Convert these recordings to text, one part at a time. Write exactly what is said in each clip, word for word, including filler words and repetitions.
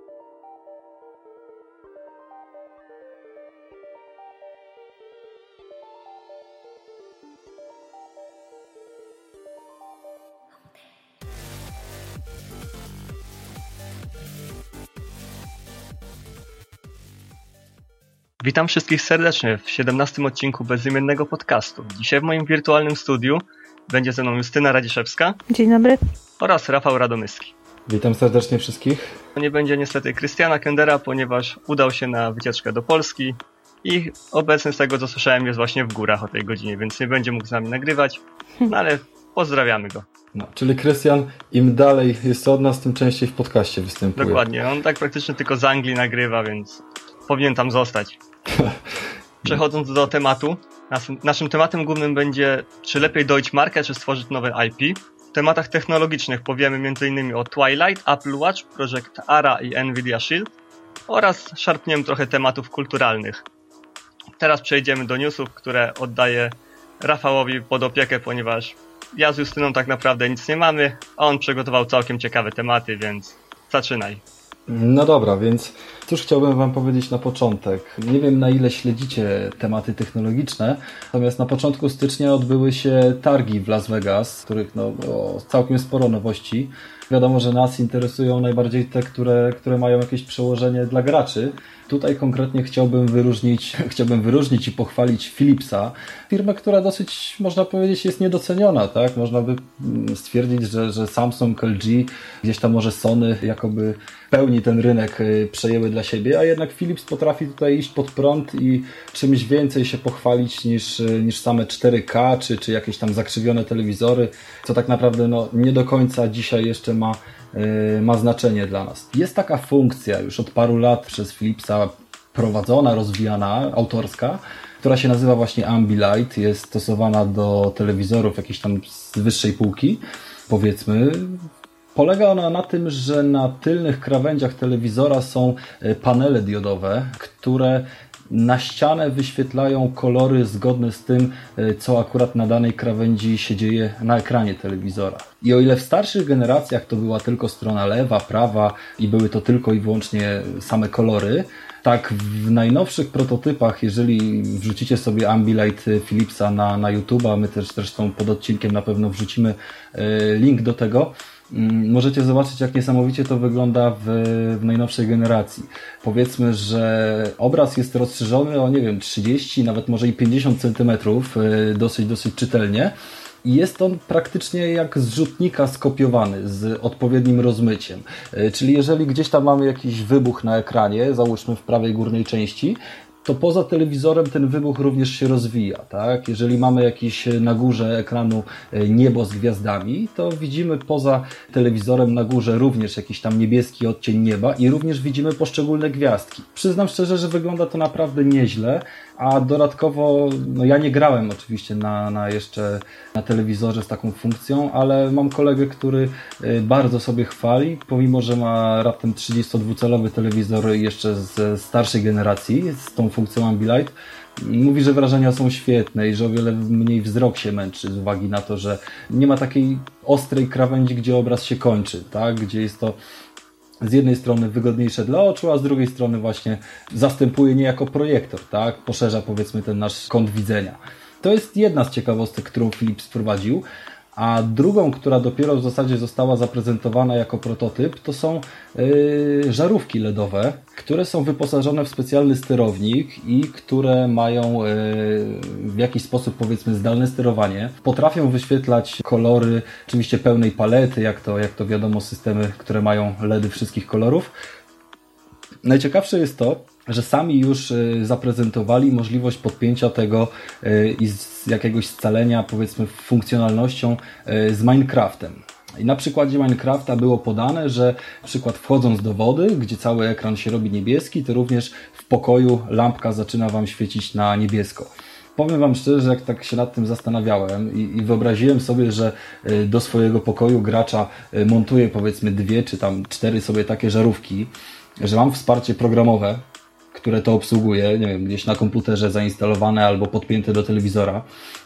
Witam wszystkich serdecznie w siedemnastym odcinku bezimiennego podcastu. Dzisiaj w moim wirtualnym studiu będzie ze mną Justyna Radziszewska. Dzień dobry. Oraz Rafał Radomyski. Witam serdecznie wszystkich. Nie będzie niestety Krystiana Kendera, ponieważ udał się na wycieczkę do Polski i obecny z tego co słyszałem jest właśnie w górach o tej godzinie, więc nie będzie mógł z nami nagrywać, no ale pozdrawiamy go. No, czyli Krystian, im dalej jest od nas, tym częściej w podcaście występuje. Dokładnie, on tak praktycznie tylko z Anglii nagrywa, więc powinien tam zostać. Przechodząc do tematu, naszym tematem głównym będzie, czy lepiej dojść markę, czy stworzyć nowe I P. W tematach technologicznych powiemy m in o Twilight, Apple Watch, Project Ara i Nvidia Shield oraz szarpniemy trochę tematów kulturalnych. Teraz przejdziemy do newsów, które oddaję Rafałowi pod opiekę, ponieważ ja z Justyną tak naprawdę nic nie mamy, a on przygotował całkiem ciekawe tematy, więc zaczynaj. No dobra, więc cóż chciałbym wam powiedzieć na początek. Nie wiem, na ile śledzicie tematy technologiczne, natomiast na początku stycznia odbyły się targi w Las Vegas, w których no, było całkiem sporo nowości. Wiadomo, że nas interesują najbardziej te, które, które mają jakieś przełożenie dla graczy. Tutaj konkretnie chciałbym wyróżnić, chciałbym wyróżnić i pochwalić Philipsa, firmę, która dosyć, można powiedzieć, jest niedoceniona, tak? Można by stwierdzić, że, że Samsung, L G, gdzieś tam może Sony jakoby pełni ten rynek przejęły dla siebie, a jednak Philips potrafi tutaj iść pod prąd i czymś więcej się pochwalić niż, niż same cztery K, czy, czy jakieś tam zakrzywione telewizory, co tak naprawdę no, nie do końca dzisiaj jeszcze ma ma znaczenie dla nas. Jest taka funkcja już od paru lat przez Philipsa prowadzona, rozwijana, autorska, która się nazywa właśnie Ambilight. Jest stosowana do telewizorów jakiejś tam z wyższej półki, powiedzmy. Polega ona na tym, że na tylnych krawędziach telewizora są panele diodowe, które na ścianę wyświetlają kolory zgodne z tym, co akurat na danej krawędzi się dzieje na ekranie telewizora. I o ile w starszych generacjach to była tylko strona lewa, prawa i były to tylko i wyłącznie same kolory, tak w najnowszych prototypach, jeżeli wrzucicie sobie Ambilight Philipsa na, na YouTube'a, my też zresztą pod odcinkiem na pewno wrzucimy link do tego, możecie zobaczyć, jak niesamowicie to wygląda w, w najnowszej generacji. Powiedzmy, że obraz jest rozszerzony o, nie wiem, trzydzieści, nawet może i pięćdziesiąt centymetrów, dosyć, dosyć czytelnie. I jest on praktycznie jak z rzutnika skopiowany, z odpowiednim rozmyciem. Czyli jeżeli gdzieś tam mamy jakiś wybuch na ekranie, załóżmy w prawej górnej części, to poza telewizorem ten wybuch również się rozwija, tak? Jeżeli mamy jakieś na górze ekranu niebo z gwiazdami, to widzimy poza telewizorem na górze również jakiś tam niebieski odcień nieba i również widzimy poszczególne gwiazdki. Przyznam szczerze, że wygląda to naprawdę nieźle, a dodatkowo, no ja nie grałem oczywiście na, na jeszcze na telewizorze z taką funkcją, ale mam kolegę, który bardzo sobie chwali, pomimo że ma raptem trzydziestodwucalowy telewizor jeszcze ze starszej generacji, z tą funkcją Ambilight. Mówi, że wrażenia są świetne i że o wiele mniej wzrok się męczy z uwagi na to, że nie ma takiej ostrej krawędzi, gdzie obraz się kończy, tak? Gdzie jest to z jednej strony wygodniejsze dla oczu, a z drugiej strony właśnie zastępuje niejako projektor, tak? Poszerza powiedzmy ten nasz kąt widzenia. To jest jedna z ciekawostek, którą Philips wprowadził. A drugą, która dopiero w zasadzie została zaprezentowana jako prototyp, to są yy, żarówki ledowe, które są wyposażone w specjalny sterownik i które mają yy, w jakiś sposób, powiedzmy, zdalne sterowanie. Potrafią wyświetlać kolory, oczywiście pełnej palety, jak to, jak to wiadomo, systemy, które mają LEDy wszystkich kolorów. Najciekawsze jest to, że sami już zaprezentowali możliwość podpięcia tego i z jakiegoś scalenia, powiedzmy, funkcjonalnością z Minecraftem. I na przykładzie Minecrafta było podane, że na przykład wchodząc do wody, gdzie cały ekran się robi niebieski, to również w pokoju lampka zaczyna Wam świecić na niebiesko. Powiem Wam szczerze, że jak tak się nad tym zastanawiałem i, i wyobraziłem sobie, że do swojego pokoju gracza montuję powiedzmy dwie czy tam cztery sobie takie żarówki, że mam wsparcie programowe, które to obsługuje, nie wiem, gdzieś na komputerze zainstalowane albo podpięte do telewizora,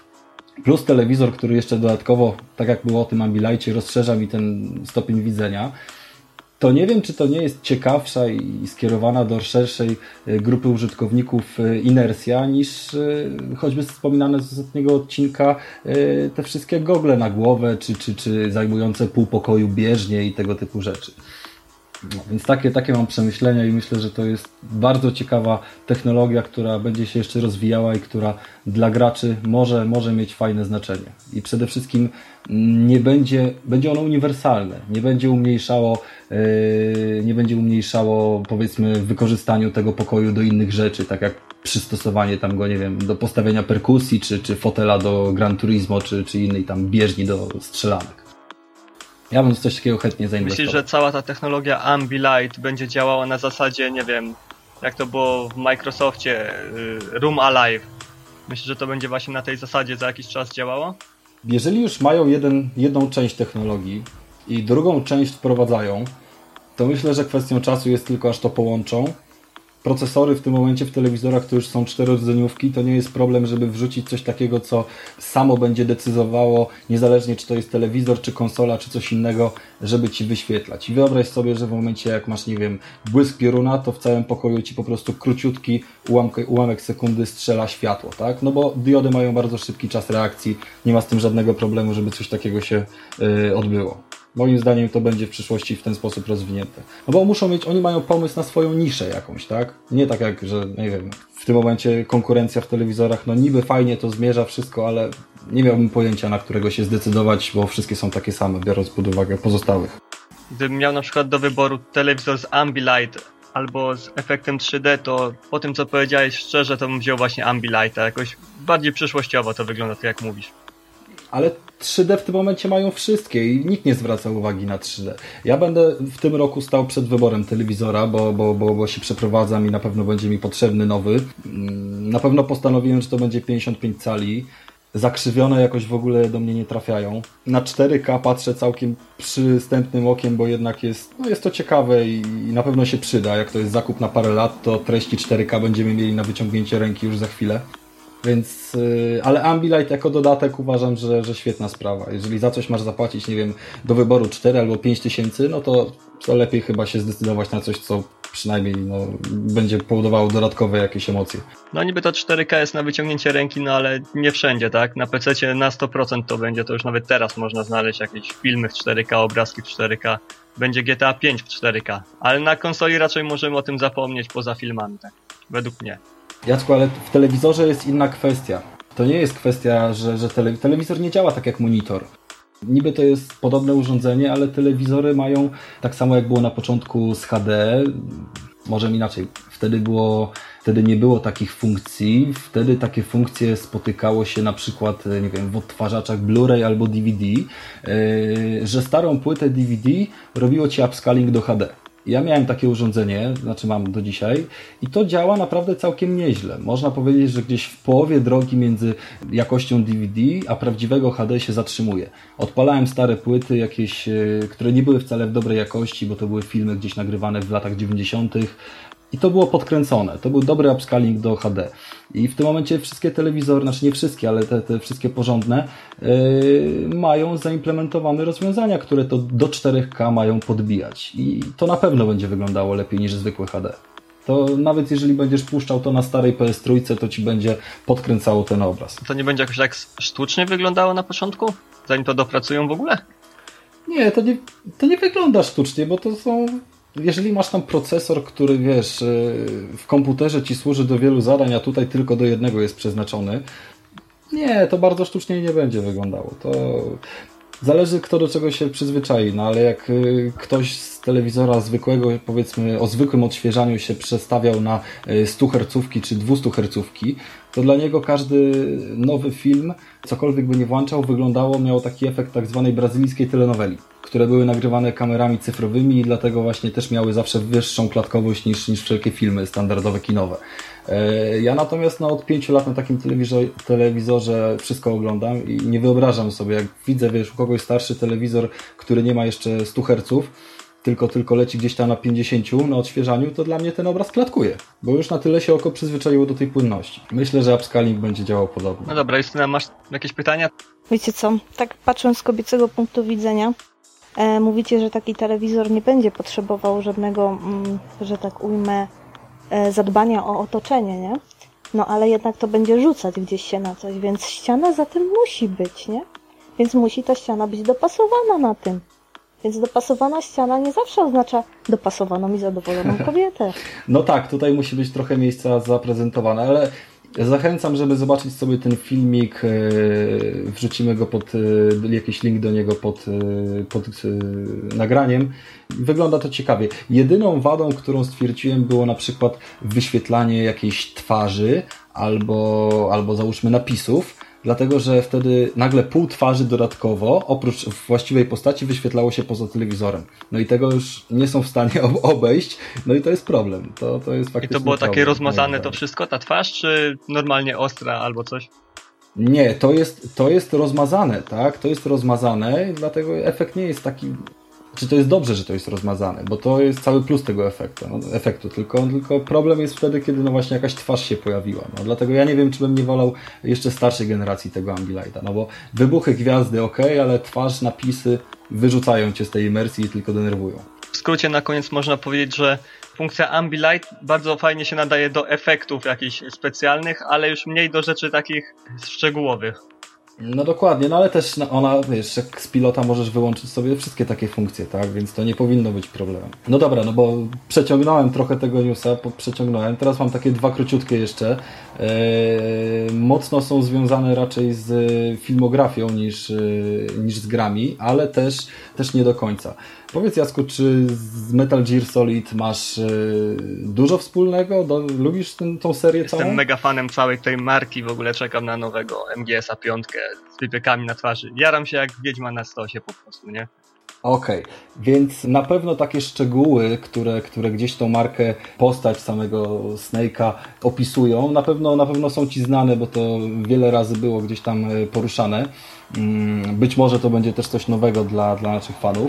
plus telewizor, który jeszcze dodatkowo, tak jak było o tym Ambilightie, rozszerza mi ten stopień widzenia, to nie wiem, czy to nie jest ciekawsza i skierowana do szerszej grupy użytkowników inersja niż choćby wspominane z ostatniego odcinka te wszystkie gogle na głowę, czy, czy, czy zajmujące pół pokoju bieżnie i tego typu rzeczy. No, więc takie, takie mam przemyślenia i myślę, że to jest bardzo ciekawa technologia, która będzie się jeszcze rozwijała i która dla graczy może, może mieć fajne znaczenie. I przede wszystkim nie będzie, będzie ono uniwersalne, nie będzie umniejszało, yy, nie będzie umniejszało powiedzmy w wykorzystaniu tego pokoju do innych rzeczy, tak jak przystosowanie tam go, nie wiem, do postawienia perkusji, czy, czy fotela do Gran Turismo, czy, czy innej tam bieżni do strzelanek. Ja bym coś takiego chętnie zainwestował. Myślisz, że cała ta technologia Ambilight będzie działała na zasadzie, nie wiem, jak to było w Microsoftie, Room Alive? Myślisz, że to będzie właśnie na tej zasadzie za jakiś czas działało? Jeżeli już mają jeden, jedną część technologii i drugą część wprowadzają, to myślę, że kwestią czasu jest tylko aż to połączą. Procesory w tym momencie w telewizorach to już są czterorodzenioówki, to nie jest problem, żeby wrzucić coś takiego, co samo będzie decydowało, niezależnie czy to jest telewizor, czy konsola, czy coś innego, żeby Ci wyświetlać. I wyobraź sobie, że w momencie jak masz, nie wiem, błysk pioruna, to w całym pokoju Ci po prostu króciutki ułamek, ułamek sekundy strzela światło, tak? No bo diody mają bardzo szybki czas reakcji, nie ma z tym żadnego problemu, żeby coś takiego się yy, odbyło. Moim zdaniem to będzie w przyszłości w ten sposób rozwinięte. No bo muszą mieć, oni mają pomysł na swoją niszę jakąś, tak? Nie tak jak, że nie wiem, w tym momencie konkurencja w telewizorach, no niby fajnie to zmierza wszystko, ale nie miałbym pojęcia, na którego się zdecydować, bo wszystkie są takie same, biorąc pod uwagę pozostałych. Gdybym miał na przykład do wyboru telewizor z Ambilight albo z efektem trzy D, to po tym co powiedziałeś szczerze, to bym wziął właśnie Ambilighta. Jakoś bardziej przyszłościowo to wygląda, tak jak mówisz. Ale trzy D w tym momencie mają wszystkie i nikt nie zwraca uwagi na trzy D. Ja będę w tym roku stał przed wyborem telewizora, bo, bo, bo, bo się przeprowadzam i na pewno będzie mi potrzebny nowy. Na pewno postanowiłem, że to będzie pięćdziesiąt pięć cali. Zakrzywione jakoś w ogóle do mnie nie trafiają. Na cztery K patrzę całkiem przystępnym okiem, bo jednak jest, no jest to ciekawe i, i na pewno się przyda. Jak to jest zakup na parę lat, to treści cztery K będziemy mieli na wyciągnięcie ręki już za chwilę. Więc, yy, ale Ambilight jako dodatek uważam, że, że świetna sprawa. Jeżeli za coś masz zapłacić, nie wiem, do wyboru cztery albo pięć tysięcy, no to, to lepiej chyba się zdecydować na coś, co przynajmniej no, będzie powodowało dodatkowe jakieś emocje. No niby to cztery K jest na wyciągnięcie ręki, no ale nie wszędzie, tak? Na pececie na sto procent to będzie, to już nawet teraz można znaleźć jakieś filmy w cztery K, obrazki w cztery K. Będzie G T A pięć w cztery K. Ale na konsoli raczej możemy o tym zapomnieć poza filmami, tak? Według mnie. Jacku, ale w telewizorze jest inna kwestia. To nie jest kwestia, że, że tele, telewizor nie działa tak jak monitor. Niby to jest podobne urządzenie, ale telewizory mają, tak samo jak było na początku z H D, może inaczej, wtedy było, wtedy nie było takich funkcji, wtedy takie funkcje spotykało się na przykład, nie wiem, w odtwarzaczach Blu-ray albo D V D, yy, że starą płytę D V D robiło Ci upscaling do H D. Ja miałem takie urządzenie, znaczy mam do dzisiaj i to działa naprawdę całkiem nieźle. Można powiedzieć, że gdzieś w połowie drogi między jakością D V D a prawdziwego H D się zatrzymuje. Odpalałem stare płyty jakieś, które nie były wcale w dobrej jakości, bo to były filmy gdzieś nagrywane w latach dziewięćdziesiątych i to było podkręcone. To był dobry upscaling do H D. I w tym momencie wszystkie telewizory, znaczy nie wszystkie, ale te, te wszystkie porządne yy, mają zaimplementowane rozwiązania, które to do cztery K mają podbijać. I to na pewno będzie wyglądało lepiej niż zwykłe H D. To nawet jeżeli będziesz puszczał to na starej P S trzy, to Ci będzie podkręcało ten obraz. To nie będzie jakoś tak sztucznie wyglądało na początku? Zanim to dopracują w ogóle? Nie, to nie, to nie wygląda sztucznie, bo to są... Jeżeli masz tam procesor, który wiesz, w komputerze Ci służy do wielu zadań, a tutaj tylko do jednego jest przeznaczony, nie, to bardzo sztucznie nie będzie wyglądało. To zależy, kto do czego się przyzwyczai, no ale jak ktoś z telewizora zwykłego, powiedzmy o zwykłym odświeżaniu się przestawiał na sto herców czy dwieście herców, to dla niego każdy nowy film, cokolwiek by nie włączał, wyglądało, miał taki efekt tak zwanej brazylijskiej telenoweli, które były nagrywane kamerami cyfrowymi i dlatego właśnie też miały zawsze wyższą klatkowość niż, niż wszelkie filmy standardowe, kinowe. Ja natomiast no, od pięciu lat na takim telewizorze, telewizorze wszystko oglądam i nie wyobrażam sobie, jak widzę, wiesz, u kogoś starszy telewizor, który nie ma jeszcze stu herców, tylko, tylko leci gdzieś tam na pięćdziesięciu na odświeżaniu, to dla mnie ten obraz klatkuje, bo już na tyle się oko przyzwyczaiło do tej płynności. Myślę, że upscaling będzie działał podobnie. No dobra, Justyna, masz jakieś pytania? Wiecie co, tak patrząc z kobiecego punktu widzenia, E, mówicie, że taki telewizor nie będzie potrzebował żadnego, mm, że tak ujmę, e, zadbania o otoczenie, nie? No ale jednak to będzie rzucać gdzieś się na coś, więc ściana za tym musi być, nie? Więc musi ta ściana być dopasowana na tym. Więc dopasowana ściana nie zawsze oznacza dopasowaną i zadowoloną kobietę. No tak, tutaj musi być trochę miejsca zaprezentowane, ale zachęcam, żeby zobaczyć sobie ten filmik, wrzucimy go pod, jakiś link do niego pod, pod nagraniem. Wygląda to ciekawie. Jedyną wadą, którą stwierdziłem, było na przykład wyświetlanie jakiejś twarzy albo, albo załóżmy napisów, dlatego że wtedy nagle pół twarzy dodatkowo, oprócz właściwej postaci, wyświetlało się poza telewizorem. No i tego już nie są w stanie obejść, no i to jest problem. To, to jest faktycznie I to było problem, takie rozmazane to wszystko, ta twarz, czy normalnie ostra albo coś? Nie, to jest, to jest rozmazane, tak? To jest rozmazane, dlatego efekt nie jest taki... Czy to jest dobrze, że to jest rozmazane, bo to jest cały plus tego efektu, no, efektu. Tylko, tylko problem jest wtedy, kiedy no właśnie jakaś twarz się pojawiła. No, dlatego ja nie wiem, czy bym nie wolał jeszcze starszej generacji tego Ambilighta, no bo wybuchy gwiazdy ok, ale twarz, napisy wyrzucają cię z tej imersji i tylko denerwują. W skrócie na koniec można powiedzieć, że funkcja Ambilight bardzo fajnie się nadaje do efektów jakichś specjalnych, ale już mniej do rzeczy takich szczegółowych. No dokładnie, no ale też ona, wiesz, jak z pilota możesz wyłączyć sobie wszystkie takie funkcje, tak, więc to nie powinno być problemem. No dobra, no bo przeciągnąłem trochę tego newsa, przeciągnąłem, teraz mam takie dwa króciutkie jeszcze, eee, mocno są związane raczej z filmografią niż, niż z grami, ale też, też nie do końca. Powiedz, Jacku, czy z Metal Gear Solid masz e, dużo wspólnego? Do, lubisz ten, tą serię Jestem całą? Jestem mega fanem całej tej marki, w ogóle czekam na nowego M G S a pięć z wypiekami na twarzy. Jaram się jak Wiedźma na stosie po prostu, nie? Okej, okay. Więc na pewno takie szczegóły, które, które gdzieś tą markę, postać samego Snake'a opisują, na pewno, na pewno są Ci znane, bo to wiele razy było gdzieś tam poruszane. Być może to będzie też coś nowego dla, dla naszych fanów.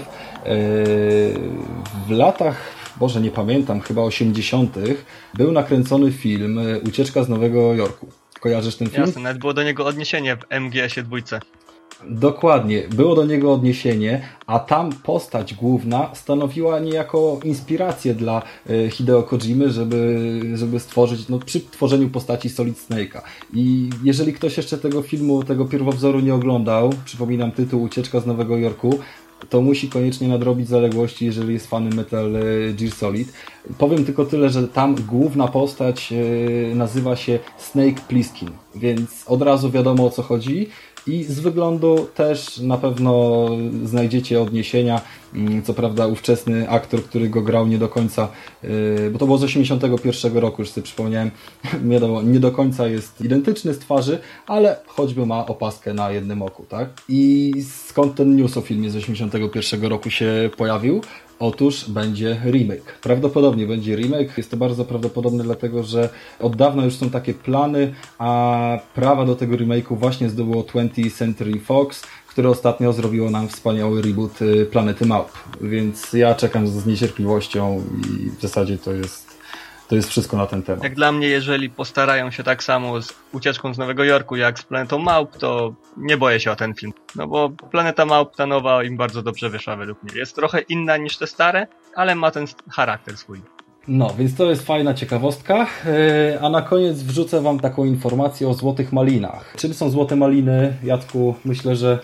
W latach, Boże nie pamiętam, chyba osiemdziesiątych był nakręcony film Ucieczka z Nowego Jorku. Kojarzysz ten film? Jasne, nawet było do niego odniesienie w M G S ie dwa. Dokładnie, było do niego odniesienie, a tam postać główna stanowiła niejako inspirację dla Hideo Kojimy, żeby, żeby stworzyć, no przy tworzeniu postaci Solid Snake'a. I jeżeli ktoś jeszcze tego filmu, tego pierwowzoru nie oglądał, przypominam tytuł Ucieczka z Nowego Jorku, to musi koniecznie nadrobić zaległości, jeżeli jest fanem Metal Gear Solid. Powiem tylko tyle, że tam główna postać nazywa się Snake Plissken, więc od razu wiadomo o co chodzi. I z wyglądu też na pewno znajdziecie odniesienia. Co prawda ówczesny aktor, który go grał nie do końca, bo to było z osiemdziesiątego pierwszego roku, już sobie przypomniałem, wiadomo, nie do końca jest identyczny z twarzy, ale choćby ma opaskę na jednym oku, tak? I skąd ten news o filmie z osiemdziesiątego pierwszego roku się pojawił? Otóż będzie remake. Prawdopodobnie będzie remake. Jest to bardzo prawdopodobne, dlatego że od dawna już są takie plany, a prawa do tego remake'u właśnie zdobyło twentieth Century Fox, które ostatnio zrobiło nam wspaniały reboot Planety Małp. Więc ja czekam z niecierpliwością i w zasadzie to jest, to jest wszystko na ten temat. Jak dla mnie, jeżeli postarają się tak samo z Ucieczką z Nowego Jorku jak z Planetą Małp, to nie boję się o ten film. No bo Planeta Małp, ta nowa, im bardzo dobrze wyszła według mnie. Jest trochę inna niż te stare, ale ma ten charakter swój. No, więc to jest fajna ciekawostka. A na koniec wrzucę Wam taką informację o Złotych Malinach. Czym są Złote Maliny? Jacku, myślę, że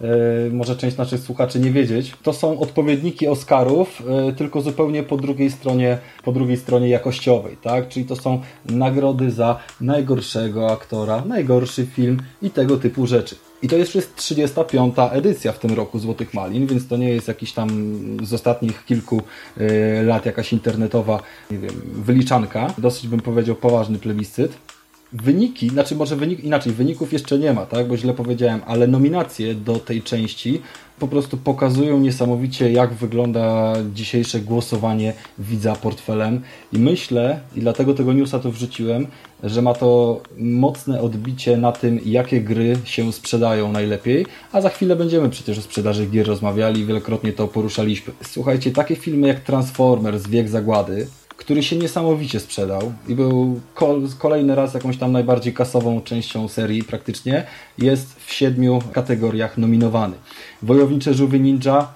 może część naszych słuchaczy nie wiedzieć. To są odpowiedniki Oscarów, tylko zupełnie po drugiej stronie, po drugiej stronie jakościowej, tak? Czyli to są nagrody za najgorszego aktora, najgorszy film i tego typu rzeczy. I to jest już trzydziesta piąta edycja w tym roku Złotych Malin, więc to nie jest jakiś tam z ostatnich kilku lat jakaś internetowa, nie wiem, wyliczanka. Dosyć bym powiedział poważny plebiscyt. Wyniki, znaczy może wynik, inaczej, wyników jeszcze nie ma, tak, bo źle powiedziałem, ale nominacje do tej części po prostu pokazują niesamowicie, jak wygląda dzisiejsze głosowanie widza portfelem i myślę, i dlatego tego newsa to wrzuciłem, że ma to mocne odbicie na tym, jakie gry się sprzedają najlepiej, a za chwilę będziemy przecież o sprzedaży gier rozmawiali, wielokrotnie to poruszaliśmy. Słuchajcie, takie filmy jak Transformers, Wiek Zagłady, który się niesamowicie sprzedał i był kolejny raz jakąś tam najbardziej kasową częścią serii praktycznie, jest w siedmiu kategoriach nominowany. Wojownicze Żółwie Ninja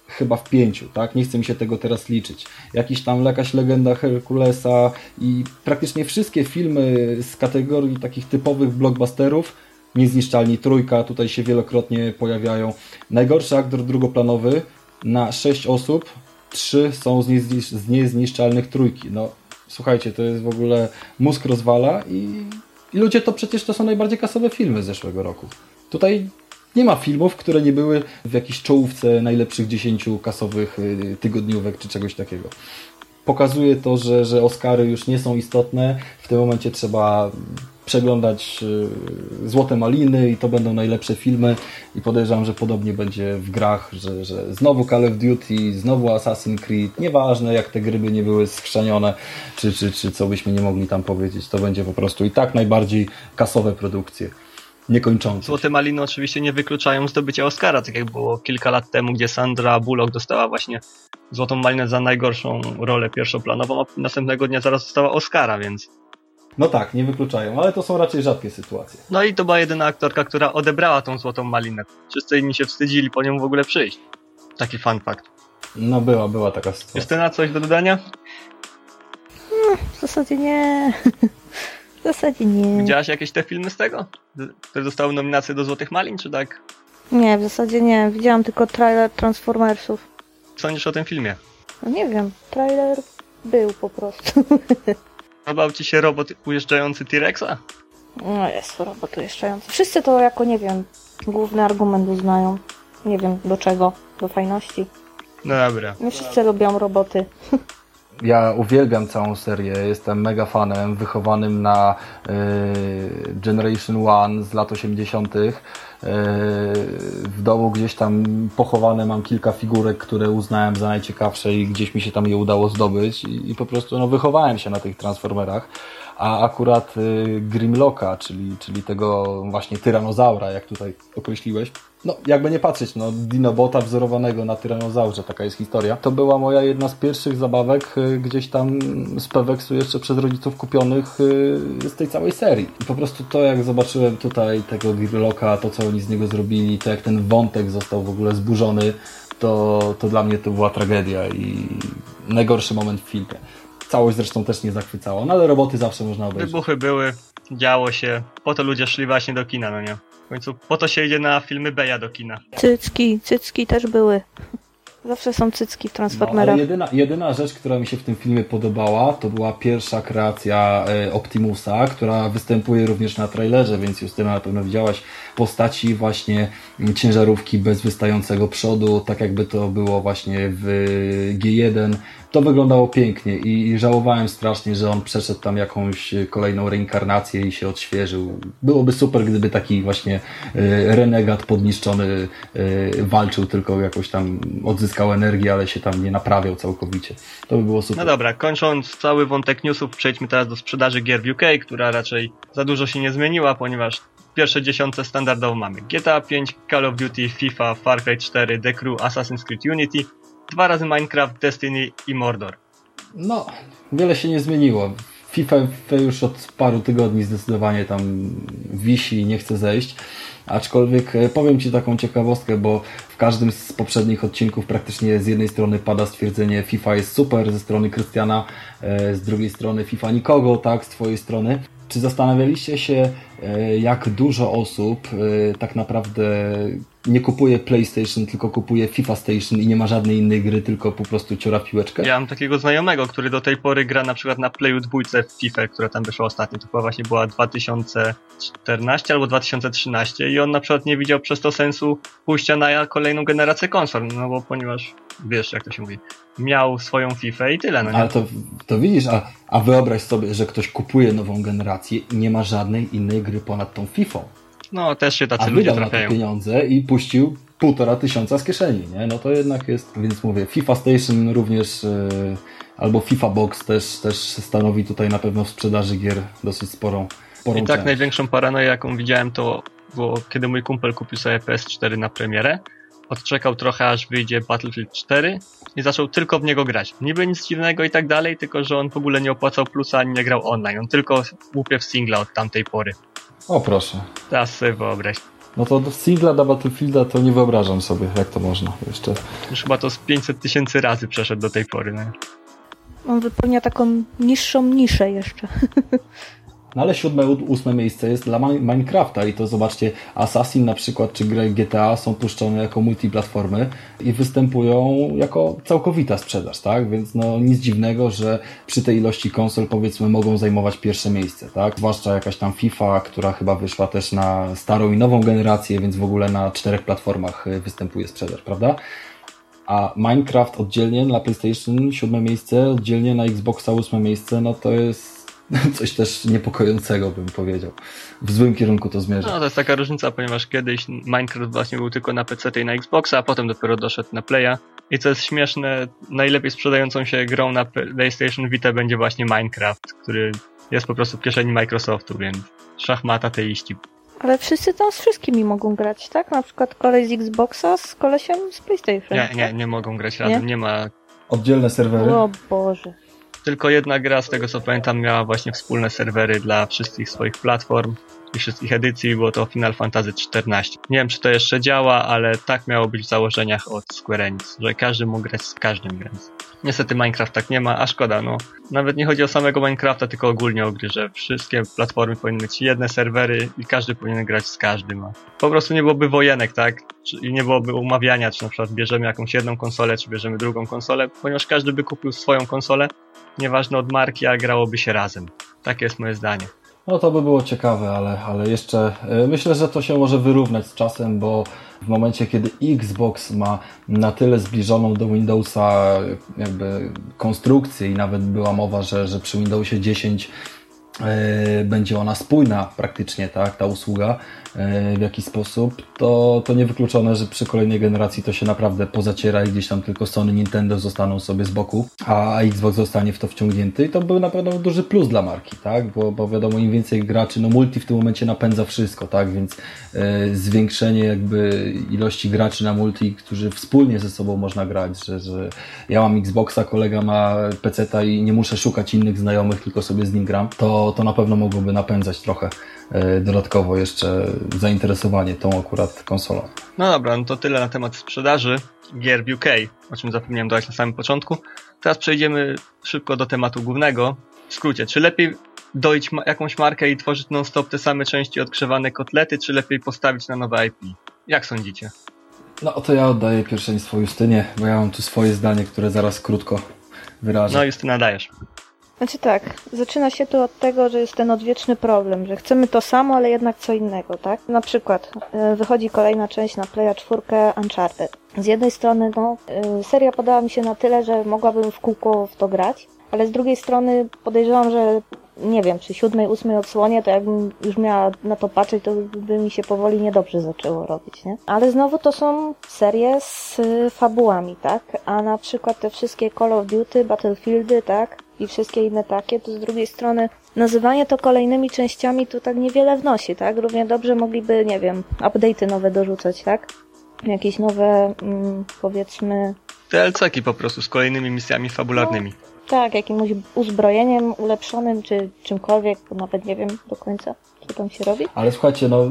chyba w pięciu, tak? Nie chce mi się tego teraz liczyć. Jakiś tam jakaś legenda Herkulesa i praktycznie wszystkie filmy z kategorii takich typowych blockbusterów, Niezniszczalni trójka, tutaj się wielokrotnie pojawiają. Najgorszy aktor drugoplanowy na sześć osób, trzy są z, nieznisz z Niezniszczalnych trójki. No, słuchajcie, to jest w ogóle mózg rozwala i, i ludzie, to przecież to są najbardziej kasowe filmy z zeszłego roku. Tutaj nie ma filmów, które nie były w jakiejś czołówce najlepszych dziesięciu kasowych tygodniówek czy czegoś takiego. Pokazuje to, że, że Oscary już nie są istotne. W tym momencie trzeba przeglądać Złote Maliny i to będą najlepsze filmy i podejrzewam, że podobnie będzie w grach, że, że znowu Call of Duty, znowu Assassin's Creed, nieważne jak te gry by nie były skrzanione, czy, czy, czy co byśmy nie mogli tam powiedzieć, to będzie po prostu i tak najbardziej kasowe produkcje. Niekończące. Złote Maliny oczywiście nie wykluczają zdobycia Oscara, tak jak było kilka lat temu, gdzie Sandra Bullock dostała właśnie Złotą Malinę za najgorszą rolę pierwszoplanową, a następnego dnia zaraz dostała Oscara, więc... No tak, nie wykluczają, ale to są raczej rzadkie sytuacje. No i to była jedyna aktorka, która odebrała tą Złotą Malinę. Wszyscy inni się wstydzili po nią w ogóle przyjść. Taki fun fact. No była, była taka sytuacja. Justyna, coś do dodania? Hmm, w zasadzie nie... W zasadzie nie. Widziałaś jakieś te filmy z tego? Które dostały nominacje do Złotych Malin, czy tak? Nie, w zasadzie nie. Widziałam tylko trailer Transformersów. Co sądzisz o tym filmie? No nie wiem, trailer był po prostu. Podobał ci się robot ujeżdżający T-Rexa? No jest robot ujeżdżający. Wszyscy to jako, nie wiem, główny argument uznają. Nie wiem do czego, do fajności. No dobra. Nie wszyscy lubią roboty. Ja uwielbiam całą serię, jestem mega fanem, wychowanym na y, Generation One z lat osiemdziesiątych. Y, w domu gdzieś tam pochowane mam kilka figurek, które uznałem za najciekawsze i gdzieś mi się tam je udało zdobyć i, i po prostu no, wychowałem się na tych Transformerach. A akurat y, Grimlocka, czyli, czyli tego właśnie tyranozaura, jak tutaj określiłeś, no jakby nie patrzeć, no Dinobota wzorowanego na tyranozaurze, taka jest historia. To była moja jedna z pierwszych zabawek y, gdzieś tam z Peweksu jeszcze przez rodziców kupionych y, z tej całej serii. I po prostu to, jak zobaczyłem tutaj tego Grimlocka, to co oni z niego zrobili, to jak ten wątek został w ogóle zburzony, to, to dla mnie to była tragedia i najgorszy moment w filmie. Całość zresztą też nie zachwycała, no ale roboty zawsze można obejrzeć. Wybuchy były, działo się, po to ludzie szli właśnie do kina, no nie? W końcu po to się idzie na filmy Beja do kina. Cycki, cycki też były. Zawsze są cycki w Transformerach. No, ale jedyna, jedyna rzecz, która mi się w tym filmie podobała, to była pierwsza kreacja e, Optimusa, która występuje również na trailerze, więc Justyna na pewno widziałaś postaci właśnie ciężarówki bez wystającego przodu, tak jakby to było właśnie w G jeden. To wyglądało pięknie i, i żałowałem strasznie, że on przeszedł tam jakąś kolejną reinkarnację i się odświeżył. Byłoby super, gdyby taki właśnie e, renegat podniszczony e, walczył, tylko jakoś tam odzyskał energię, ale się tam nie naprawiał całkowicie. To by było super. No dobra, kończąc cały wątek newsów, przejdźmy teraz do sprzedaży gier w U K, która raczej za dużo się nie zmieniła, ponieważ w pierwszej dziesiątce standardowo mamy G T A pięć, Call of Duty, FIFA, Far Cry cztery, The Crew, Assassin's Creed Unity, dwa razy Minecraft, Destiny i Mordor. No, wiele się nie zmieniło. FIFA już od paru tygodni zdecydowanie tam wisi i nie chce zejść. Aczkolwiek powiem Ci taką ciekawostkę, bo w każdym z poprzednich odcinków praktycznie z jednej strony pada stwierdzenie FIFA jest super ze strony Krystiana, z drugiej strony FIFA nikogo, tak, z Twojej strony. Czy zastanawialiście się, jak dużo osób tak naprawdę nie kupuje PlayStation, tylko kupuje FIFA Station i nie ma żadnej innej gry, tylko po prostu ciora piłeczkę? Ja mam takiego znajomego, który do tej pory gra na przykład na Playu dwójce w FIFA, która tam wyszła ostatnio. To chyba właśnie była dwa tysiące czternaście albo dwa tysiące trzynaście i on na przykład nie widział przez to sensu pójścia na kolejną generację konsol, no bo ponieważ, wiesz jak to się mówi, miał swoją FIFA i tyle. No nie? Ale to, to widzisz, a, a wyobraź sobie, że ktoś kupuje nową generację i nie ma żadnej innej gry ponad tą FIFA. No też się tacy a ludzie wydał trafiają. na te pieniądze i puścił półtora tysiąca z kieszeni, nie? No to jednak jest, więc mówię, FIFA Station również yy, albo FIFA Box też, też stanowi tutaj na pewno w sprzedaży gier dosyć sporą, sporą I tak część. największą paranoję jaką widziałem to było kiedy mój kumpel kupił sobie P S cztery na premierę, odczekał trochę aż wyjdzie Battlefield cztery i zaczął tylko w niego grać. Niby nic dziwnego i tak dalej, tylko że on w ogóle nie opłacał plusa ani nie grał online. On tylko łupie w singla od tamtej pory. O proszę. Teraz sobie wyobraź. No to singla dla Battlefielda to nie wyobrażam sobie, jak to można jeszcze. Już chyba to z pięćset tysięcy razy przeszedł do tej pory. Nie? On wypełnia taką niższą niszę jeszcze. No ale siódme, ósme miejsce jest dla Minecrafta i to zobaczcie, Assassin na przykład czy gry G T A są puszczone jako multiplatformy i występują jako całkowita sprzedaż, tak? Więc no nic dziwnego, że przy tej ilości konsol powiedzmy mogą zajmować pierwsze miejsce, tak? Zwłaszcza jakaś tam FIFA, która chyba wyszła też na starą i nową generację, więc w ogóle na czterech platformach występuje sprzedaż, prawda? A Minecraft oddzielnie na PlayStation siódme miejsce, oddzielnie na Xboxa ósme miejsce, no to jest coś też niepokojącego, bym powiedział. W złym kierunku to zmierza. No to jest taka różnica, ponieważ kiedyś Minecraft właśnie był tylko na P C i na Xboxa, a potem dopiero doszedł na Playa. I co jest śmieszne, najlepiej sprzedającą się grą na PlayStation Vita będzie właśnie Minecraft, który jest po prostu w kieszeni Microsoftu, więc szachmata teiści. Ale wszyscy tam z wszystkimi mogą grać, tak? Na przykład kolej z Xboxa z kolesiem z PlayStation. Nie, nie, nie mogą grać razem, nie, nie ma... Oddzielne serwery? O Boże. Tylko jedna gra, z tego co pamiętam, miała właśnie wspólne serwery dla wszystkich swoich platform i wszystkich edycji, było to Final Fantasy czternaście. Nie wiem, czy to jeszcze działa, ale tak miało być w założeniach od Square Enix, że każdy mógł grać z każdym, więc niestety Minecraft tak nie ma, a szkoda, no. Nawet nie chodzi o samego Minecrafta, tylko ogólnie o gry, że wszystkie platformy powinny mieć jedne serwery i każdy powinien grać z każdym. Po prostu nie byłoby wojenek, tak? I nie byłoby umawiania, czy na przykład bierzemy jakąś jedną konsolę, czy bierzemy drugą konsolę, ponieważ każdy by kupił swoją konsolę, nieważne od marki, a grałoby się razem. Takie jest moje zdanie. No to by było ciekawe, ale, ale jeszcze yy, myślę, że to się może wyrównać z czasem, bo w momencie, kiedy Xbox ma na tyle zbliżoną do Windowsa jakby konstrukcję i nawet była mowa, że, że przy Windowsie dziesięć yy, będzie ona spójna praktycznie, tak, ta usługa yy, w jakiś sposób, to, to niewykluczone, że przy kolejnej generacji to się naprawdę pozaciera i gdzieś tam tylko Sony, Nintendo zostaną sobie z boku, a Xbox zostanie w to wciągnięty i to był na pewno duży plus dla marki, tak, bo, bo wiadomo, im więcej graczy, no multi w tym momencie napędza wszystko, tak, więc yy, zwiększenie jakby ilości graczy na multi, którzy wspólnie ze sobą można grać, że, że ja mam Xboxa, kolega ma peceta i nie muszę szukać innych znajomych, tylko sobie z nim gram, to, to na pewno mogłoby napędzać trochę yy, dodatkowo jeszcze zainteresowanie tą akurat konsolą. No dobra, no to tyle na temat sprzedaży gier w U K, o czym zapomniałem dodać na samym początku. Teraz przejdziemy szybko do tematu głównego. W skrócie, czy lepiej dojść ma- jakąś markę i tworzyć non-stop te same części odgrzewane kotlety, czy lepiej postawić na nowe I P? Jak sądzicie? No to ja oddaję pierwszeństwo Justynie, bo ja mam tu swoje zdanie, które zaraz krótko wyrażę. No Justyna, dajesz. Znaczy tak, zaczyna się tu od tego, że jest ten odwieczny problem, że chcemy to samo, ale jednak co innego, tak? Na przykład y, wychodzi kolejna część na Playa cztery Uncharted. Z jednej strony, no, y, seria podoba mi się na tyle, że mogłabym w kółko w to grać, ale z drugiej strony podejrzewam, że nie wiem, przy siódmej, ósmej odsłonie, to jakbym już miała na to patrzeć, to by mi się powoli niedobrze zaczęło robić, nie? Ale znowu to są serie z y, fabułami, tak? A na przykład te wszystkie Call of Duty, Battlefieldy, tak? I wszystkie inne takie, to z drugiej strony nazywanie to kolejnymi częściami to tak niewiele wnosi, tak? Równie dobrze mogliby, nie wiem, update'y nowe dorzucać, tak? Jakieś nowe, mm, powiedzmy... D L C-ki po prostu z kolejnymi misjami fabularnymi. No, tak, jakimś uzbrojeniem ulepszonym, czy czymkolwiek, bo nawet nie wiem do końca, co tam się robi. Ale słuchajcie, no...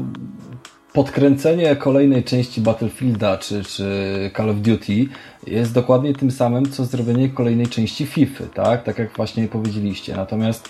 Podkręcenie kolejnej części Battlefielda czy, czy Call of Duty jest dokładnie tym samym, co zrobienie kolejnej części FIFA, tak? Tak jak właśnie powiedzieliście. Natomiast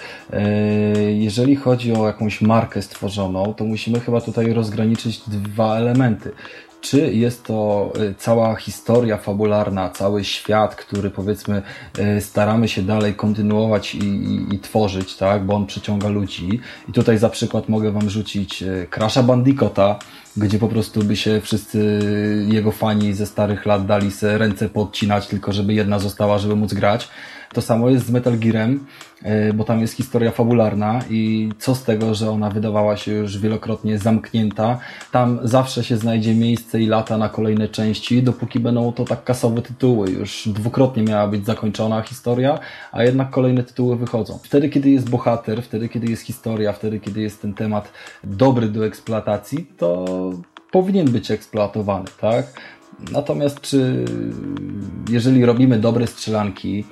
yy, jeżeli chodzi o jakąś markę stworzoną, to musimy chyba tutaj rozgraniczyć dwa elementy. Czy jest to cała historia fabularna, cały świat, który powiedzmy staramy się dalej kontynuować i, i, i tworzyć, tak, bo on przyciąga ludzi. I tutaj za przykład mogę wam rzucić Crasha Bandicoota, gdzie po prostu by się wszyscy jego fani ze starych lat dali se ręce podcinać, tylko żeby jedna została, żeby móc grać. To samo jest z Metal Gearem, bo tam jest historia fabularna i co z tego, że ona wydawała się już wielokrotnie zamknięta. Tam zawsze się znajdzie miejsce i lata na kolejne części, dopóki będą to tak kasowe tytuły. Już dwukrotnie miała być zakończona historia, a jednak kolejne tytuły wychodzą. Wtedy, kiedy jest bohater, wtedy, kiedy jest historia, wtedy, kiedy jest ten temat dobry do eksploatacji, to powinien być eksploatowany, tak? Natomiast czy jeżeli robimy dobre strzelanki,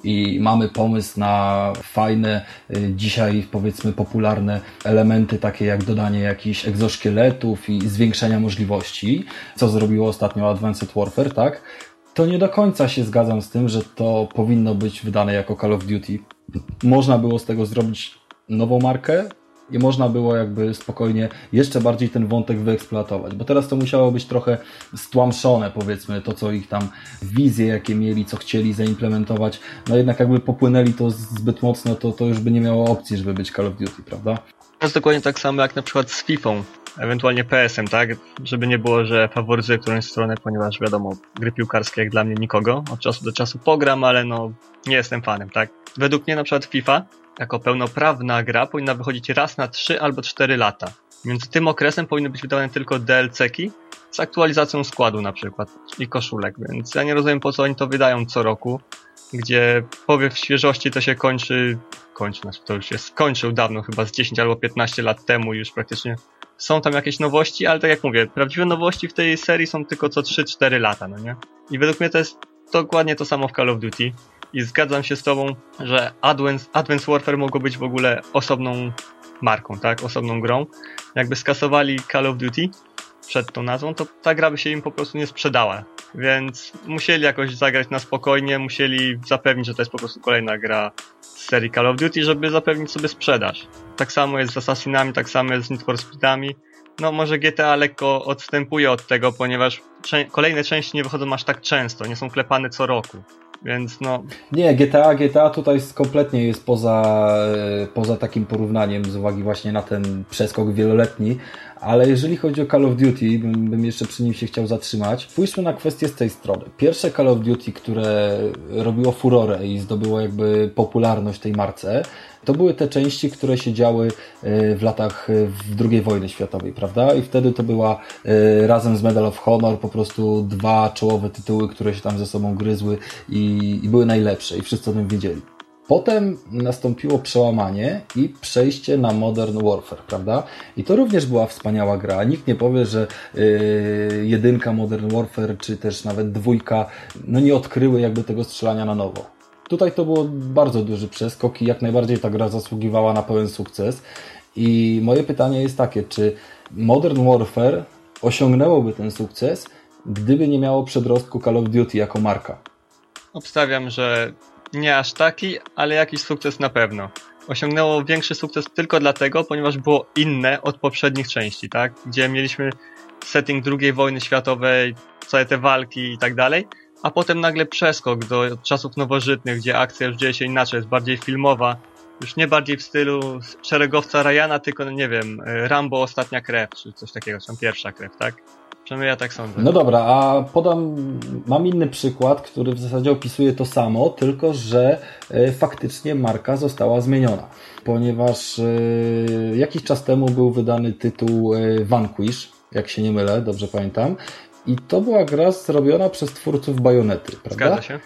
i mamy pomysł na fajne, dzisiaj powiedzmy popularne elementy, takie jak dodanie jakichś egzoszkieletów i zwiększenia możliwości, co zrobiło ostatnio Advanced Warfare, tak? To nie do końca się zgadzam z tym, że to powinno być wydane jako Call of Duty. Można było z tego zrobić nową markę i można było jakby spokojnie jeszcze bardziej ten wątek wyeksploatować, bo teraz to musiało być trochę stłamszone, powiedzmy, to co ich tam wizje, jakie mieli, co chcieli zaimplementować, no jednak jakby popłynęli to zbyt mocno, to, to już by nie miało opcji, żeby być Call of Duty, prawda? To jest dokładnie tak samo jak na przykład z Fifą, ewentualnie P S em, tak? Żeby nie było, że faworyzuję którąś stronę, ponieważ wiadomo, gry piłkarskie jak dla mnie nikogo, od czasu do czasu pogram, ale no nie jestem fanem, tak? Według mnie na przykład FIFA jako pełnoprawna gra powinna wychodzić raz na trzy albo cztery lata. Między tym okresem powinny być wydawane tylko D L C-ki z aktualizacją składu na przykład i koszulek, więc ja nie rozumiem, po co oni to wydają co roku, gdzie powiew świeżości to się kończy, kończy, znaczy to już się skończył dawno, chyba z dziesięć albo piętnaście lat temu już praktycznie są tam jakieś nowości, ale tak jak mówię, prawdziwe nowości w tej serii są tylko co trzy cztery lata, no nie? I według mnie to jest dokładnie to samo w Call of Duty. I zgadzam się z tobą, że Advanced, Advanced Warfare mogło być w ogóle osobną marką, tak? Osobną grą. Jakby skasowali Call of Duty przed tą nazwą, to ta gra by się im po prostu nie sprzedała. Więc musieli jakoś zagrać na spokojnie, musieli zapewnić, że to jest po prostu kolejna gra z serii Call of Duty, żeby zapewnić sobie sprzedaż. Tak samo jest z Assassinami, tak samo jest z Need for Speedami. No może G T A lekko odstępuje od tego, ponieważ cze- kolejne części nie wychodzą aż tak często, nie są klepane co roku. Więc no... Nie, G T A, G T A tutaj kompletnie jest poza, poza takim porównaniem z uwagi właśnie na ten przeskok wieloletni, ale jeżeli chodzi o Call of Duty, bym, bym jeszcze przy nim się chciał zatrzymać. Spójrzmy na kwestię z tej strony. Pierwsze Call of Duty, które robiło furorę i zdobyło jakby popularność tej marce, to były te części, które się działy w latach w drugiej wojny światowej, prawda? I wtedy to była razem z Medal of Honor po prostu dwa czołowe tytuły, które się tam ze sobą gryzły i, i były najlepsze i wszyscy o tym wiedzieli. Potem nastąpiło przełamanie i przejście na Modern Warfare, prawda? I to również była wspaniała gra. Nikt nie powie, że yy, jedynka Modern Warfare, czy też nawet dwójka, no nie odkryły jakby tego strzelania na nowo. Tutaj to było bardzo duży przeskok i jak najbardziej ta gra zasługiwała na pełen sukces. I moje pytanie jest takie, czy Modern Warfare osiągnęłoby ten sukces, gdyby nie miało przedrostku Call of Duty jako marka? Obstawiam, że nie aż taki, ale jakiś sukces na pewno. Osiągnęło większy sukces tylko dlatego, ponieważ było inne od poprzednich części, tak? Gdzie mieliśmy setting drugiej wojny światowej, całe te walki i tak dalej, a potem nagle przeskok do czasów nowożytnych, gdzie akcja już dzieje się inaczej, jest bardziej filmowa, już nie bardziej w stylu szeregowca Ryana, tylko, nie wiem, Rambo Ostatnia Krew, czy coś takiego, czy Pierwsza Krew, tak? Przynajmniej ja tak sądzę. No dobra, a podam, mam inny przykład, który w zasadzie opisuje to samo, tylko że y, faktycznie marka została zmieniona, ponieważ y, jakiś czas temu był wydany tytuł y, Vanquish, jak się nie mylę, dobrze pamiętam, i to była gra zrobiona przez twórców Bajonety, prawda? Zgadza się.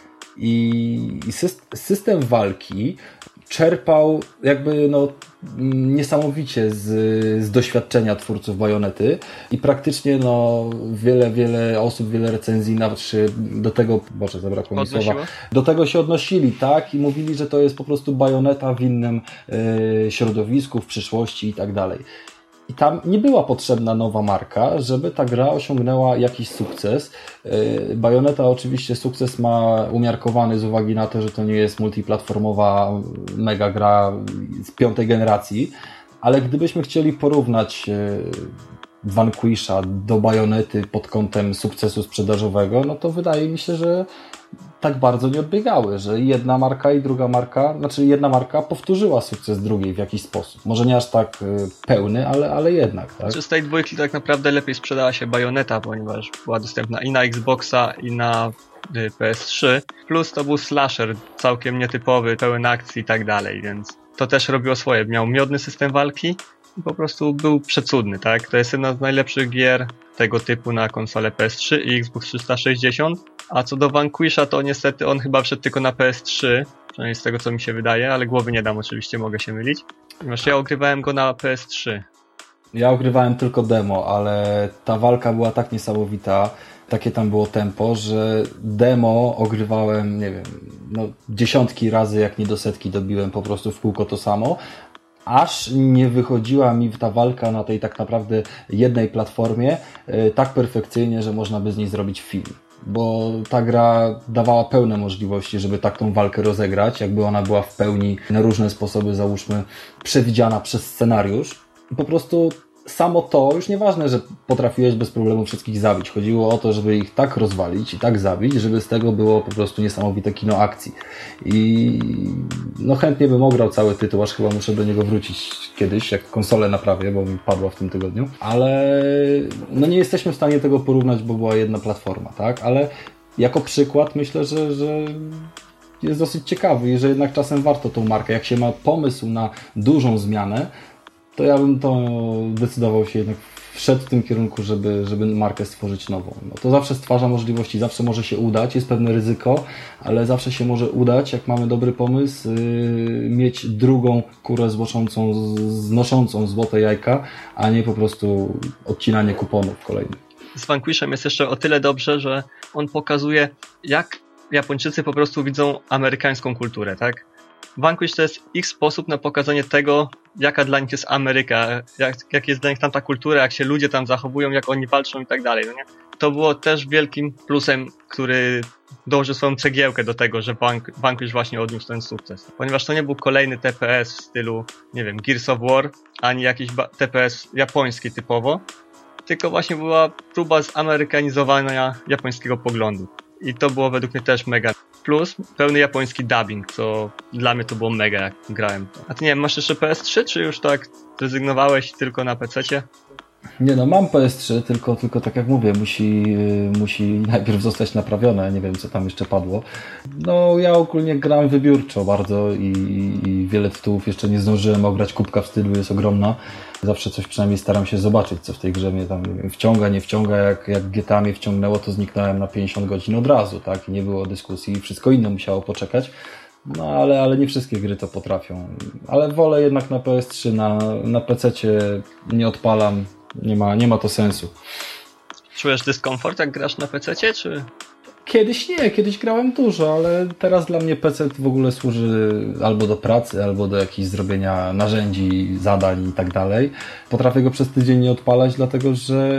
I, i system walki czerpał jakby no niesamowicie z, z doświadczenia twórców Bajonety i praktycznie no wiele, wiele osób, wiele recenzji nawet do tego, Boże, zabrakło mi słowa, do tego się odnosili, tak? I mówili, że to jest po prostu Bajoneta w innym y, środowisku, w przyszłości i tak dalej. I tam nie była potrzebna nowa marka, żeby ta gra osiągnęła jakiś sukces. Bajoneta oczywiście sukces ma umiarkowany z uwagi na to, że to nie jest multiplatformowa mega gra z piątej generacji, ale gdybyśmy chcieli porównać Vanquisha do Bajonety pod kątem sukcesu sprzedażowego, no to wydaje mi się, że tak bardzo nie odbiegały, że jedna marka i druga marka, znaczy jedna marka powtórzyła sukces drugiej w jakiś sposób. Może nie aż tak pełny, ale, ale jednak. Tak? Z tej dwójki tak naprawdę lepiej sprzedała się Bajoneta, ponieważ była dostępna i na Xboxa, i na P S trzy. Plus to był slasher całkiem nietypowy, pełen akcji i tak dalej, więc to też robiło swoje. Miał miodny system walki i po prostu był przecudny, tak? To jest jedna z najlepszych gier tego typu na konsolę P S trzy i Xbox trzysta sześćdziesiąt. A co do Vanquisha, to niestety on chyba wszedł tylko na P S trzy, przynajmniej z tego co mi się wydaje, ale głowy nie dam oczywiście, mogę się mylić. Ponieważ ja ogrywałem go na P S trzy. Ja ogrywałem tylko demo, ale ta walka była tak niesamowita, takie tam było tempo, że demo ogrywałem, nie wiem, no, dziesiątki razy, jak nie do setki dobiłem po prostu w kółko to samo, aż nie wychodziła mi ta walka na tej tak naprawdę jednej platformie yy, tak perfekcyjnie, że można by z niej zrobić film. Bo ta gra dawała pełne możliwości, żeby tak tą walkę rozegrać, jakby ona była w pełni na różne sposoby, załóżmy, przewidziana przez scenariusz. I po prostu samo to, już nieważne, że potrafiłeś bez problemu wszystkich zabić. Chodziło o to, żeby ich tak rozwalić i tak zabić, żeby z tego było po prostu niesamowite kino akcji. I no chętnie bym ograł cały tytuł, aż chyba muszę do niego wrócić kiedyś, jak konsolę naprawię, bo mi padła w tym tygodniu. Ale no nie jesteśmy w stanie tego porównać, bo była jedna platforma, tak? Ale jako przykład myślę, że, że jest dosyć ciekawy i że jednak czasem warto tą markę. Jak się ma pomysł na dużą zmianę, to ja bym to decydował się jednak wszedł w tym kierunku, żeby, żeby markę stworzyć nową. No to zawsze stwarza możliwości, zawsze może się udać, jest pewne ryzyko, ale zawsze się może udać, jak mamy dobry pomysł, yy, mieć drugą kurę złoszącą, znoszącą złote jajka, a nie po prostu odcinanie kuponów kolejnych. Z Vanquishem jest jeszcze o tyle dobrze, że on pokazuje, jak Japończycy po prostu widzą amerykańską kulturę, tak? Vanquish to jest ich sposób na pokazanie tego, jaka dla nich jest Ameryka, jak, jak jest dla nich tamta kultura, jak się ludzie tam zachowują, jak oni walczą i tak dalej, no nie? To było też wielkim plusem, który dołożył swoją cegiełkę do tego, że Vanquish właśnie odniósł ten sukces. Ponieważ to nie był kolejny T P S w stylu, nie wiem, Gears of War, ani jakiś T P S japoński typowo, tylko właśnie była próba zamerykanizowania japońskiego poglądu. I to było według mnie też mega. Plus pełny japoński dubbing, co dla mnie to było mega, jak grałem to. A ty nie wiem, masz jeszcze P S trzy, czy już tak zrezygnowałeś tylko na pececie? Nie no, mam P S trzy, tylko, tylko tak jak mówię, musi, musi najpierw zostać naprawione, nie wiem co tam jeszcze padło. No ja ogólnie gram wybiórczo bardzo i, i wiele tytułów jeszcze nie zdążyłem ograć, kubka wstydu jest ogromna. Zawsze coś przynajmniej staram się zobaczyć, co w tej grze mnie tam nie wiem, wciąga, nie wciąga. Jak, jak G T A mnie wciągnęło, to zniknąłem na pięćdziesiąt godzin od razu, tak? I nie było dyskusji i wszystko inne musiało poczekać. No ale, ale nie wszystkie gry to potrafią. Ale wolę jednak na P S trzy, na, na pececie nie odpalam. Nie ma, nie ma to sensu. Czujesz dyskomfort, jak grasz na pececie, czy? Kiedyś nie, kiedyś grałem dużo, ale teraz dla mnie P C w ogóle służy albo do pracy, albo do jakichś zrobienia narzędzi, zadań i tak dalej. Potrafię go przez tydzień nie odpalać, dlatego że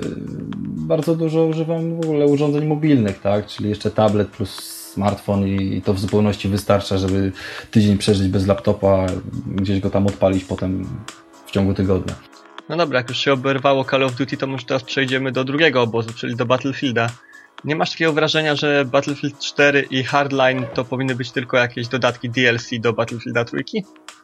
bardzo dużo używam w ogóle urządzeń mobilnych, tak? Czyli jeszcze tablet plus smartfon i to w zupełności wystarcza, żeby tydzień przeżyć bez laptopa, gdzieś go tam odpalić potem w ciągu tygodnia. No dobra, jak już się oberwało Call of Duty, to może teraz przejdziemy do drugiego obozu, czyli do Battlefielda. Nie masz takiego wrażenia, że Battlefield cztery i Hardline to powinny być tylko jakieś dodatki D L C do Battlefielda trójki?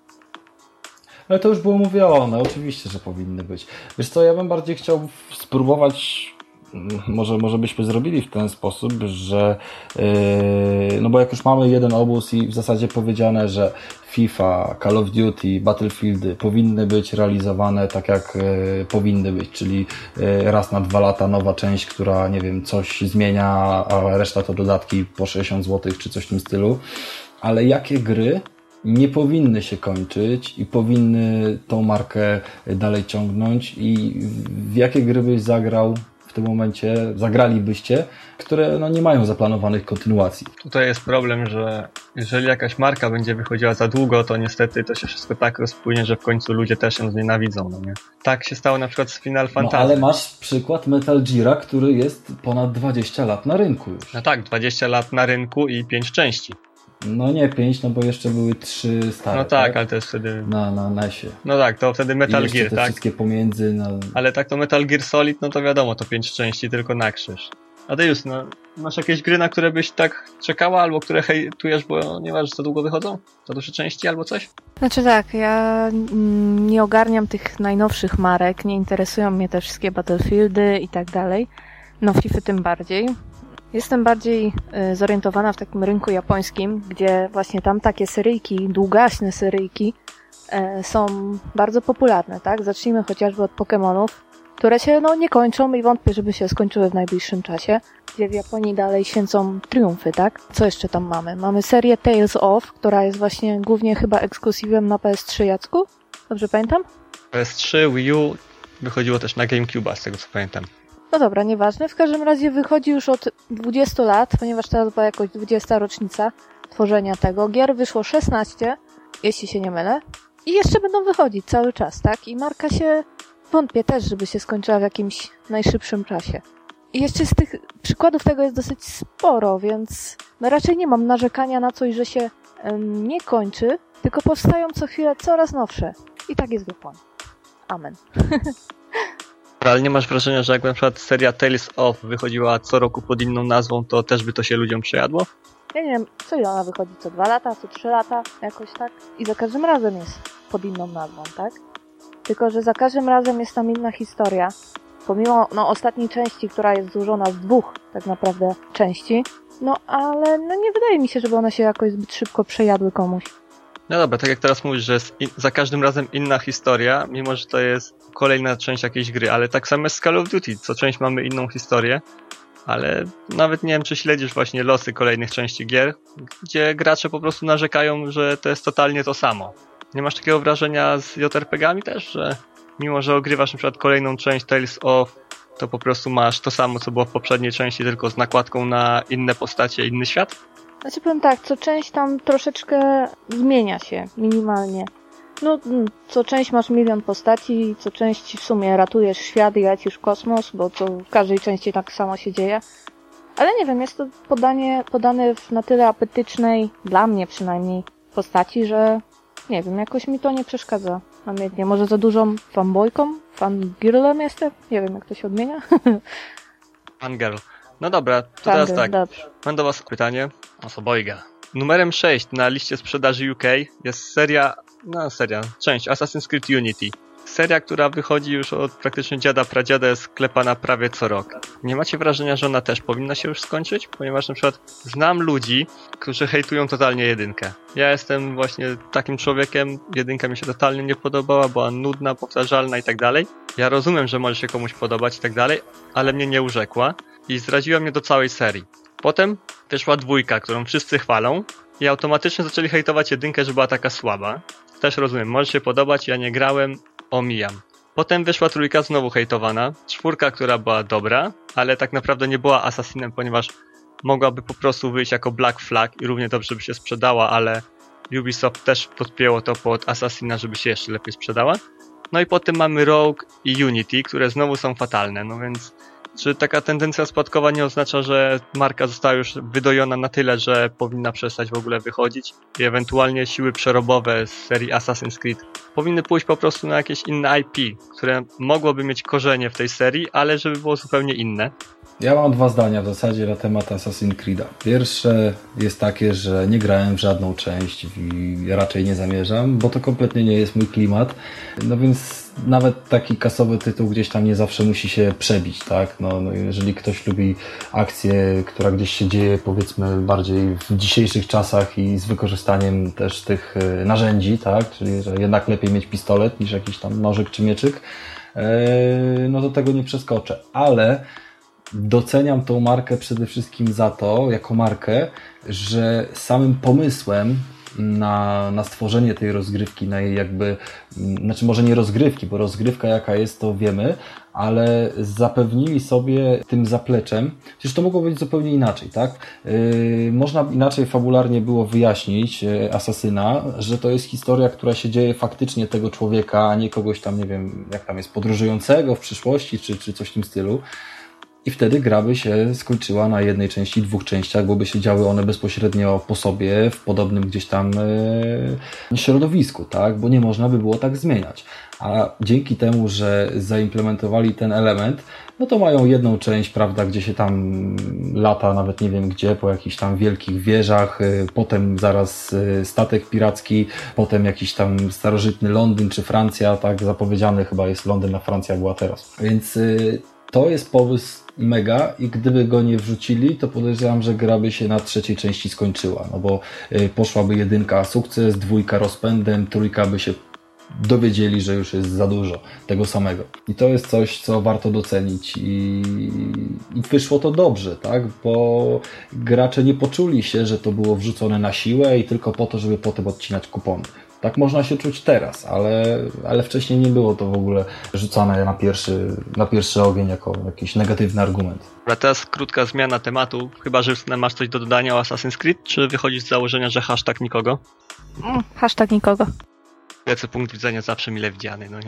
Ale to już było mówione, oczywiście, że powinny być. Wiesz co, ja bym bardziej chciał spróbować, może, może byśmy zrobili w ten sposób, że yy, no bo jak już mamy jeden obóz i w zasadzie powiedziane, że FIFA, Call of Duty, Battlefieldy powinny być realizowane tak jak y, powinny być, czyli y, raz na dwa lata nowa część, która nie wiem, coś zmienia, a reszta to dodatki po sześćdziesiąt złotych czy coś w tym stylu. Ale jakie gry nie powinny się kończyć i powinny tą markę dalej ciągnąć i w jakie gry byś zagrał w tym momencie, zagralibyście, które no, nie mają zaplanowanych kontynuacji. Tutaj jest problem, że jeżeli jakaś marka będzie wychodziła za długo, to niestety to się wszystko tak rozpłynie, że w końcu ludzie też ją znienawidzą, no nie? Tak się stało na przykład z Final Fantasy. No ale masz przykład Metal Geara, który jest ponad dwadzieścia lat na rynku już. No tak, dwadzieścia lat na rynku i pięć części. No nie pięć, no bo jeszcze były trzy stare. No tak, tak? ale to jest wtedy... Na, na nesie. No tak, to wtedy Metal I Gear, te tak? wszystkie pomiędzy. No... Ale tak to Metal Gear Solid, no to wiadomo, to pięć części tylko na krzyż. A ty już, no, masz jakieś gry, na które byś tak czekała, albo które hejtujesz, bo nie wiesz, za długo wychodzą? Za duże części albo coś? Znaczy tak, ja nie ogarniam tych najnowszych marek, nie interesują mnie te wszystkie Battlefieldy i tak dalej. No FIFA tym bardziej. Jestem bardziej y, zorientowana w takim rynku japońskim, gdzie właśnie tam takie seryjki, długaśne seryjki y, są bardzo popularne, tak? Zacznijmy chociażby od Pokemonów, które się no nie kończą i wątpię, żeby się skończyły w najbliższym czasie, gdzie w Japonii dalej święcą triumfy, tak? Co jeszcze tam mamy? Mamy serię Tales of, która jest właśnie głównie chyba ekskluzywem na P S trzy, Jacku? Dobrze pamiętam? P S trzy, Wii U wychodziło też na GameCube'a, z tego co pamiętam. No dobra, nieważne. W każdym razie wychodzi już od dwudziestu lat, ponieważ teraz była jakoś dwudziesta rocznica. tworzenia tego. Gier wyszło szesnaście, jeśli się nie mylę. I jeszcze będą wychodzić cały czas, tak? I marka się, wątpię też, żeby się skończyła w jakimś najszybszym czasie. I jeszcze z tych przykładów tego jest dosyć sporo, więc no raczej nie mam narzekania na coś, że się um, nie kończy, tylko powstają co chwilę coraz nowsze. I tak jest wykład. Amen. Ale nie masz wrażenia, że jak na przykład seria Tales of wychodziła co roku pod inną nazwą, to też by to się ludziom przejadło? Ja nie wiem, co ile ona wychodzi, co dwa lata, co trzy lata, jakoś tak. I za każdym razem jest pod inną nazwą, tak? Tylko, że za każdym razem jest tam inna historia. Pomimo no, ostatniej części, która jest złożona z dwóch tak naprawdę części, no ale no, nie wydaje mi się, żeby one się jakoś zbyt szybko przejadły komuś. No dobra, tak jak teraz mówisz, że jest in- za każdym razem inna historia, mimo że to jest kolejna część jakiejś gry, ale tak samo jest z Call of Duty, co część mamy inną historię, ale nawet nie wiem, czy śledzisz właśnie losy kolejnych części gier, gdzie gracze po prostu narzekają, że to jest totalnie to samo. Nie masz takiego wrażenia z J R P G-ami też, że mimo, że ogrywasz na przykład kolejną część Tales of, to po prostu masz to samo, co było w poprzedniej części, tylko z nakładką na inne postacie, inny świat? Znaczy powiem tak, co część tam troszeczkę zmienia się, minimalnie. No, co część masz milion postaci, co część w sumie ratujesz świat i lecisz w kosmos, bo to w każdej części tak samo się dzieje. Ale nie wiem, jest to podanie, podane w na tyle apetycznej, dla mnie przynajmniej, postaci, że nie wiem, jakoś mi to nie przeszkadza. Namiętnie. Może za dużą fanboyką? Fangirlem jestem? Nie wiem, jak to się odmienia. Fangirl. No dobra, to Fangirl, teraz tak. dobrze. Mam do was pytanie. Osobojga. Numerem sześć na liście sprzedaży U K jest seria, no seria, część Assassin's Creed Unity. Seria, która wychodzi już od praktycznie dziada pradziada, jest sklepana prawie co rok. Nie macie wrażenia, że ona też powinna się już skończyć? Ponieważ na przykład znam ludzi, którzy hejtują totalnie jedynkę. Ja jestem właśnie takim człowiekiem, jedynka mi się totalnie nie podobała, była nudna, powtarzalna i tak dalej. Ja rozumiem, że może się komuś podobać i tak dalej, ale mnie nie urzekła i zraziła mnie do całej serii. Potem wyszła dwójka, którą wszyscy chwalą i automatycznie zaczęli hejtować jedynkę, że była taka słaba. Też rozumiem, może się podobać, ja nie grałem, omijam. Potem wyszła trójka, znowu hejtowana. Czwórka, która była dobra, ale tak naprawdę nie była Assassinem, ponieważ mogłaby po prostu wyjść jako Black Flag i równie dobrze by się sprzedała, ale Ubisoft też podpięło to pod Assassina, żeby się jeszcze lepiej sprzedała. No i potem mamy Rogue i Unity, które znowu są fatalne, no więc czy taka tendencja spadkowa nie oznacza, że marka została już wydojona na tyle, że powinna przestać w ogóle wychodzić i ewentualnie siły przerobowe z serii Assassin's Creed powinny pójść po prostu na jakieś inne I P, które mogłoby mieć korzenie w tej serii, ale żeby było zupełnie inne? Ja mam dwa zdania w zasadzie na temat Assassin's Creed'a. Pierwsze jest takie, że nie grałem w żadną część i raczej nie zamierzam, bo to kompletnie nie jest mój klimat. No więc nawet taki kasowy tytuł gdzieś tam nie zawsze musi się przebić, tak? No, no jeżeli ktoś lubi akcję, która gdzieś się dzieje, powiedzmy, bardziej w dzisiejszych czasach i z wykorzystaniem też tych narzędzi, tak? Czyli że jednak lepiej mieć pistolet niż jakiś tam nożyk czy mieczyk, no to tego nie przeskoczę. Ale doceniam tą markę przede wszystkim za to, jako markę, że samym pomysłem na, na stworzenie tej rozgrywki, na jej jakby, znaczy może nie rozgrywki, bo rozgrywka jaka jest, to wiemy, ale zapewnili sobie tym zapleczem, przecież to mogło być zupełnie inaczej, tak? Yy, można inaczej fabularnie było wyjaśnić yy, Asasyna, że to jest historia, która się dzieje faktycznie tego człowieka, a nie kogoś tam, nie wiem, jak tam jest, podróżującego w przyszłości, czy, czy coś w tym stylu. I wtedy gra by się skończyła na jednej części, dwóch częściach, bo by się działy one bezpośrednio po sobie, w podobnym gdzieś tam e, środowisku, tak? Bo nie można by było tak zmieniać. A dzięki temu, że zaimplementowali ten element, no to mają jedną część, prawda, gdzie się tam lata, nawet nie wiem gdzie, po jakichś tam wielkich wieżach, e, potem zaraz e, statek piracki, potem jakiś tam starożytny Londyn czy Francja, tak? Zapowiedziany chyba jest Londyn, a Francja była teraz. Więc e, to jest pomysł mega i gdyby go nie wrzucili, to podejrzewam, że gra by się na trzeciej części skończyła, no bo poszłaby jedynka sukces, dwójka rozpędem, trójka by się dowiedzieli, że już jest za dużo tego samego. I to jest coś, co warto docenić i, i wyszło to dobrze, tak? Bo gracze nie poczuli się, że to było wrzucone na siłę i tylko po to, żeby potem odcinać kupony. Tak można się czuć teraz, ale, ale wcześniej nie było to w ogóle rzucane na pierwszy, na pierwszy ogień jako jakiś negatywny argument. A teraz krótka zmiana tematu. Chyba, że masz coś do dodania o Assassin's Creed, czy wychodzisz z założenia, że hashtag nikogo? Mm, hashtag nikogo. Lecę punkt widzenia zawsze mile widziany, no nie?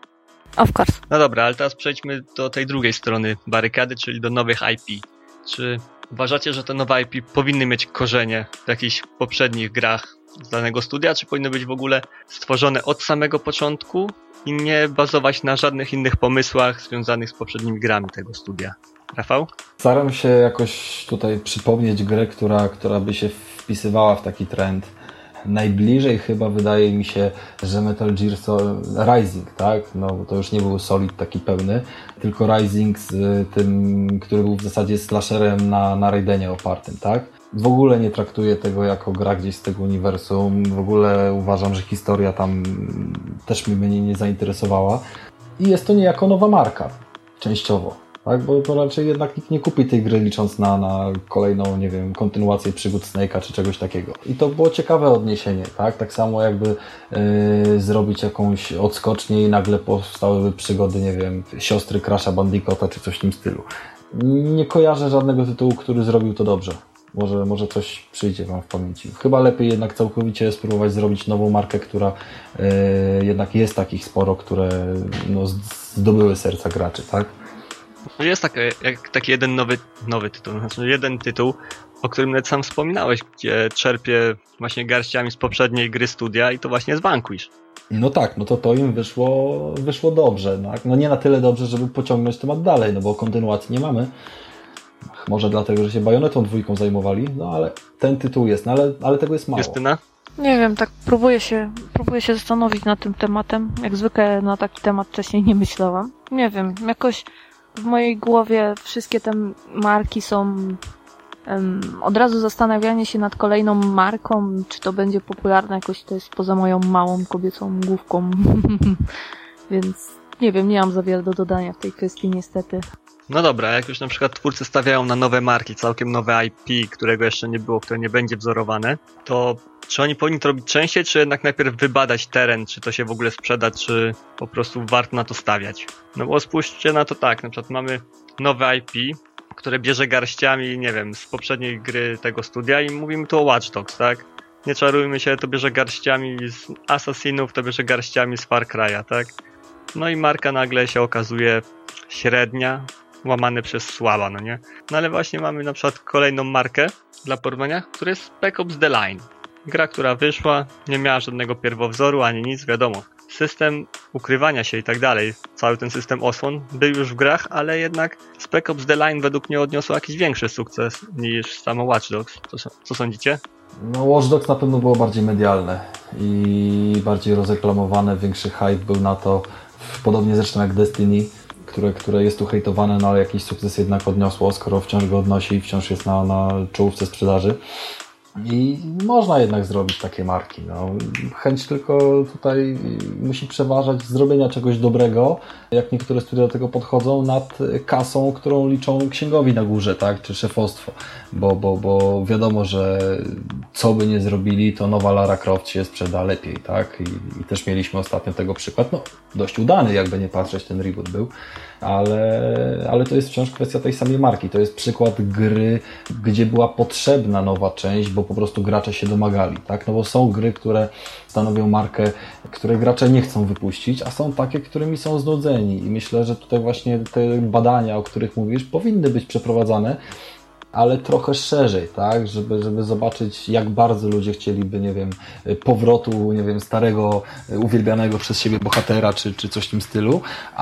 Of course. No dobra, ale teraz przejdźmy do tej drugiej strony barykady, czyli do nowych I P. Czy uważacie, że te nowe I P powinny mieć korzenie w jakichś poprzednich grach z danego studia, czy powinny być w ogóle stworzone od samego początku i nie bazować na żadnych innych pomysłach związanych z poprzednimi grami tego studia? Rafał? Staram się jakoś tutaj przypomnieć grę, która, która by się wpisywała w taki trend. Najbliżej chyba wydaje mi się, że Metal Gear Rising, tak? No to już nie był Solid taki pełny, tylko Rising z tym, który był w zasadzie slasherem na, na Raidenie opartym, tak? W ogóle nie traktuję tego jako gra gdzieś z tego uniwersum. W ogóle uważam, że historia tam też mnie nie zainteresowała. I jest to niejako nowa marka, częściowo. Tak? Bo to raczej jednak nikt nie kupi tej gry licząc na, na kolejną, nie wiem, kontynuację przygód Snake'a czy czegoś takiego. I to było ciekawe odniesienie, tak? Tak samo jakby yy, zrobić jakąś odskocznię i nagle powstałyby przygody, nie wiem, siostry Crasha Bandicoota czy coś w tym stylu. Nie kojarzę żadnego tytułu, który zrobił to dobrze. Może, może coś przyjdzie Wam w pamięci. Chyba lepiej jednak całkowicie spróbować zrobić nową markę, która yy, jednak jest takich sporo, które no, zdobyły serca graczy, tak? Jest taki, jak, taki jeden nowy, nowy tytuł, znaczy jeden tytuł, o którym nawet sam wspominałeś, gdzie czerpie właśnie garściami z poprzedniej gry studia i to właśnie jest Vanquish. No tak, no to to im wyszło, wyszło dobrze. No, no nie na tyle dobrze, żeby pociągnąć temat dalej, no bo kontynuacji nie mamy. Może dlatego, że się Bajonetą dwójką zajmowali, no ale ten tytuł jest, no ale, ale tego jest mało. Justyna? Nie wiem, tak próbuję się, próbuję się zastanowić nad tym tematem. Jak zwykle na taki temat wcześniej nie myślałam. Nie wiem, jakoś w mojej głowie wszystkie te marki są um, od razu zastanawianie się nad kolejną marką, czy to będzie popularne jakoś, to jest poza moją małą kobiecą główką. Więc nie wiem, nie mam za wiele do dodania w tej kwestii niestety. No dobra, jak już na przykład twórcy stawiają na nowe marki, całkiem nowe I P, którego jeszcze nie było, które nie będzie wzorowane, to czy oni powinni to robić częściej, czy jednak najpierw wybadać teren, czy to się w ogóle sprzeda, czy po prostu warto na to stawiać? No bo spójrzcie na to tak, na przykład mamy nowe I P, które bierze garściami, nie wiem, z poprzedniej gry tego studia i mówimy tu o Watch Dogs, tak? Nie czarujmy się, to bierze garściami z Assassinów, to bierze garściami z Far Cry'a, tak? No i marka nagle się okazuje średnia, łamane przez słaba, no nie? No ale właśnie mamy na przykład kolejną markę dla porównania, która jest Spec Ops The Line. Gra, która wyszła, nie miała żadnego pierwowzoru, ani nic, wiadomo. System ukrywania się i tak dalej, cały ten system osłon był już w grach, ale jednak Spec Ops The Line według mnie odniosło jakiś większy sukces niż samo Watch Dogs. Co, co sądzicie? No Watch Dogs na pewno było bardziej medialne i bardziej rozreklamowane, większy hype był na to, podobnie zresztą jak Destiny, które, które jest tu hejtowane, no ale jakiś sukces jednak odniosło, skoro wciąż go odnosi i wciąż jest na, na czołówce sprzedaży. I można jednak zrobić takie marki. No. Chęć tylko tutaj musi przeważać zrobienia czegoś dobrego, jak niektóre studia do tego podchodzą, nad kasą, którą liczą księgowi na górze, tak, czy szefostwo. Bo, bo, bo wiadomo, że co by nie zrobili, to nowa Lara Croft się sprzeda lepiej, tak? I, i też mieliśmy ostatnio tego przykład. No, dość udany, jakby nie patrzeć, ten reboot był. Ale, ale to jest wciąż kwestia tej samej marki. To jest przykład gry, gdzie była potrzebna nowa część, bo po prostu gracze się domagali, tak? No bo są gry, które stanowią markę, które gracze nie chcą wypuścić, a są takie, którymi są znudzeni. I myślę, że tutaj właśnie te badania, o których mówisz, powinny być przeprowadzane, ale trochę szerzej, tak, żeby, żeby zobaczyć, jak bardzo ludzie chcieliby, nie wiem, powrotu, nie wiem, starego, uwielbianego przez siebie bohatera, czy, czy coś w tym stylu,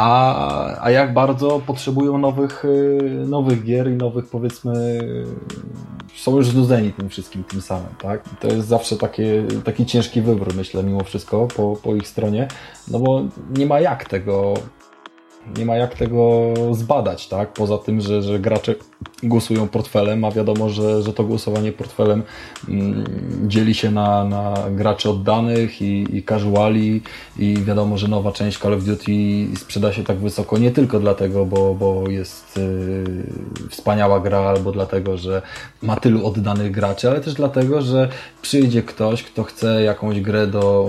a, a jak bardzo potrzebują nowych, nowych gier i nowych, powiedzmy, są już znudzeni tym wszystkim, tym samym, tak. To jest zawsze takie, taki ciężki wybór, myślę, mimo wszystko, po, po ich stronie, no bo nie ma jak tego Nie ma jak tego zbadać, tak? Poza tym, że, że gracze głosują portfelem, a wiadomo, że, że to głosowanie portfelem mm, dzieli się na, na graczy oddanych i, i casuali i wiadomo, że nowa część Call of Duty sprzeda się tak wysoko nie tylko dlatego, bo, bo jest yy, wspaniała gra, albo dlatego, że ma tylu oddanych graczy, ale też dlatego, że przyjdzie ktoś, kto chce jakąś grę do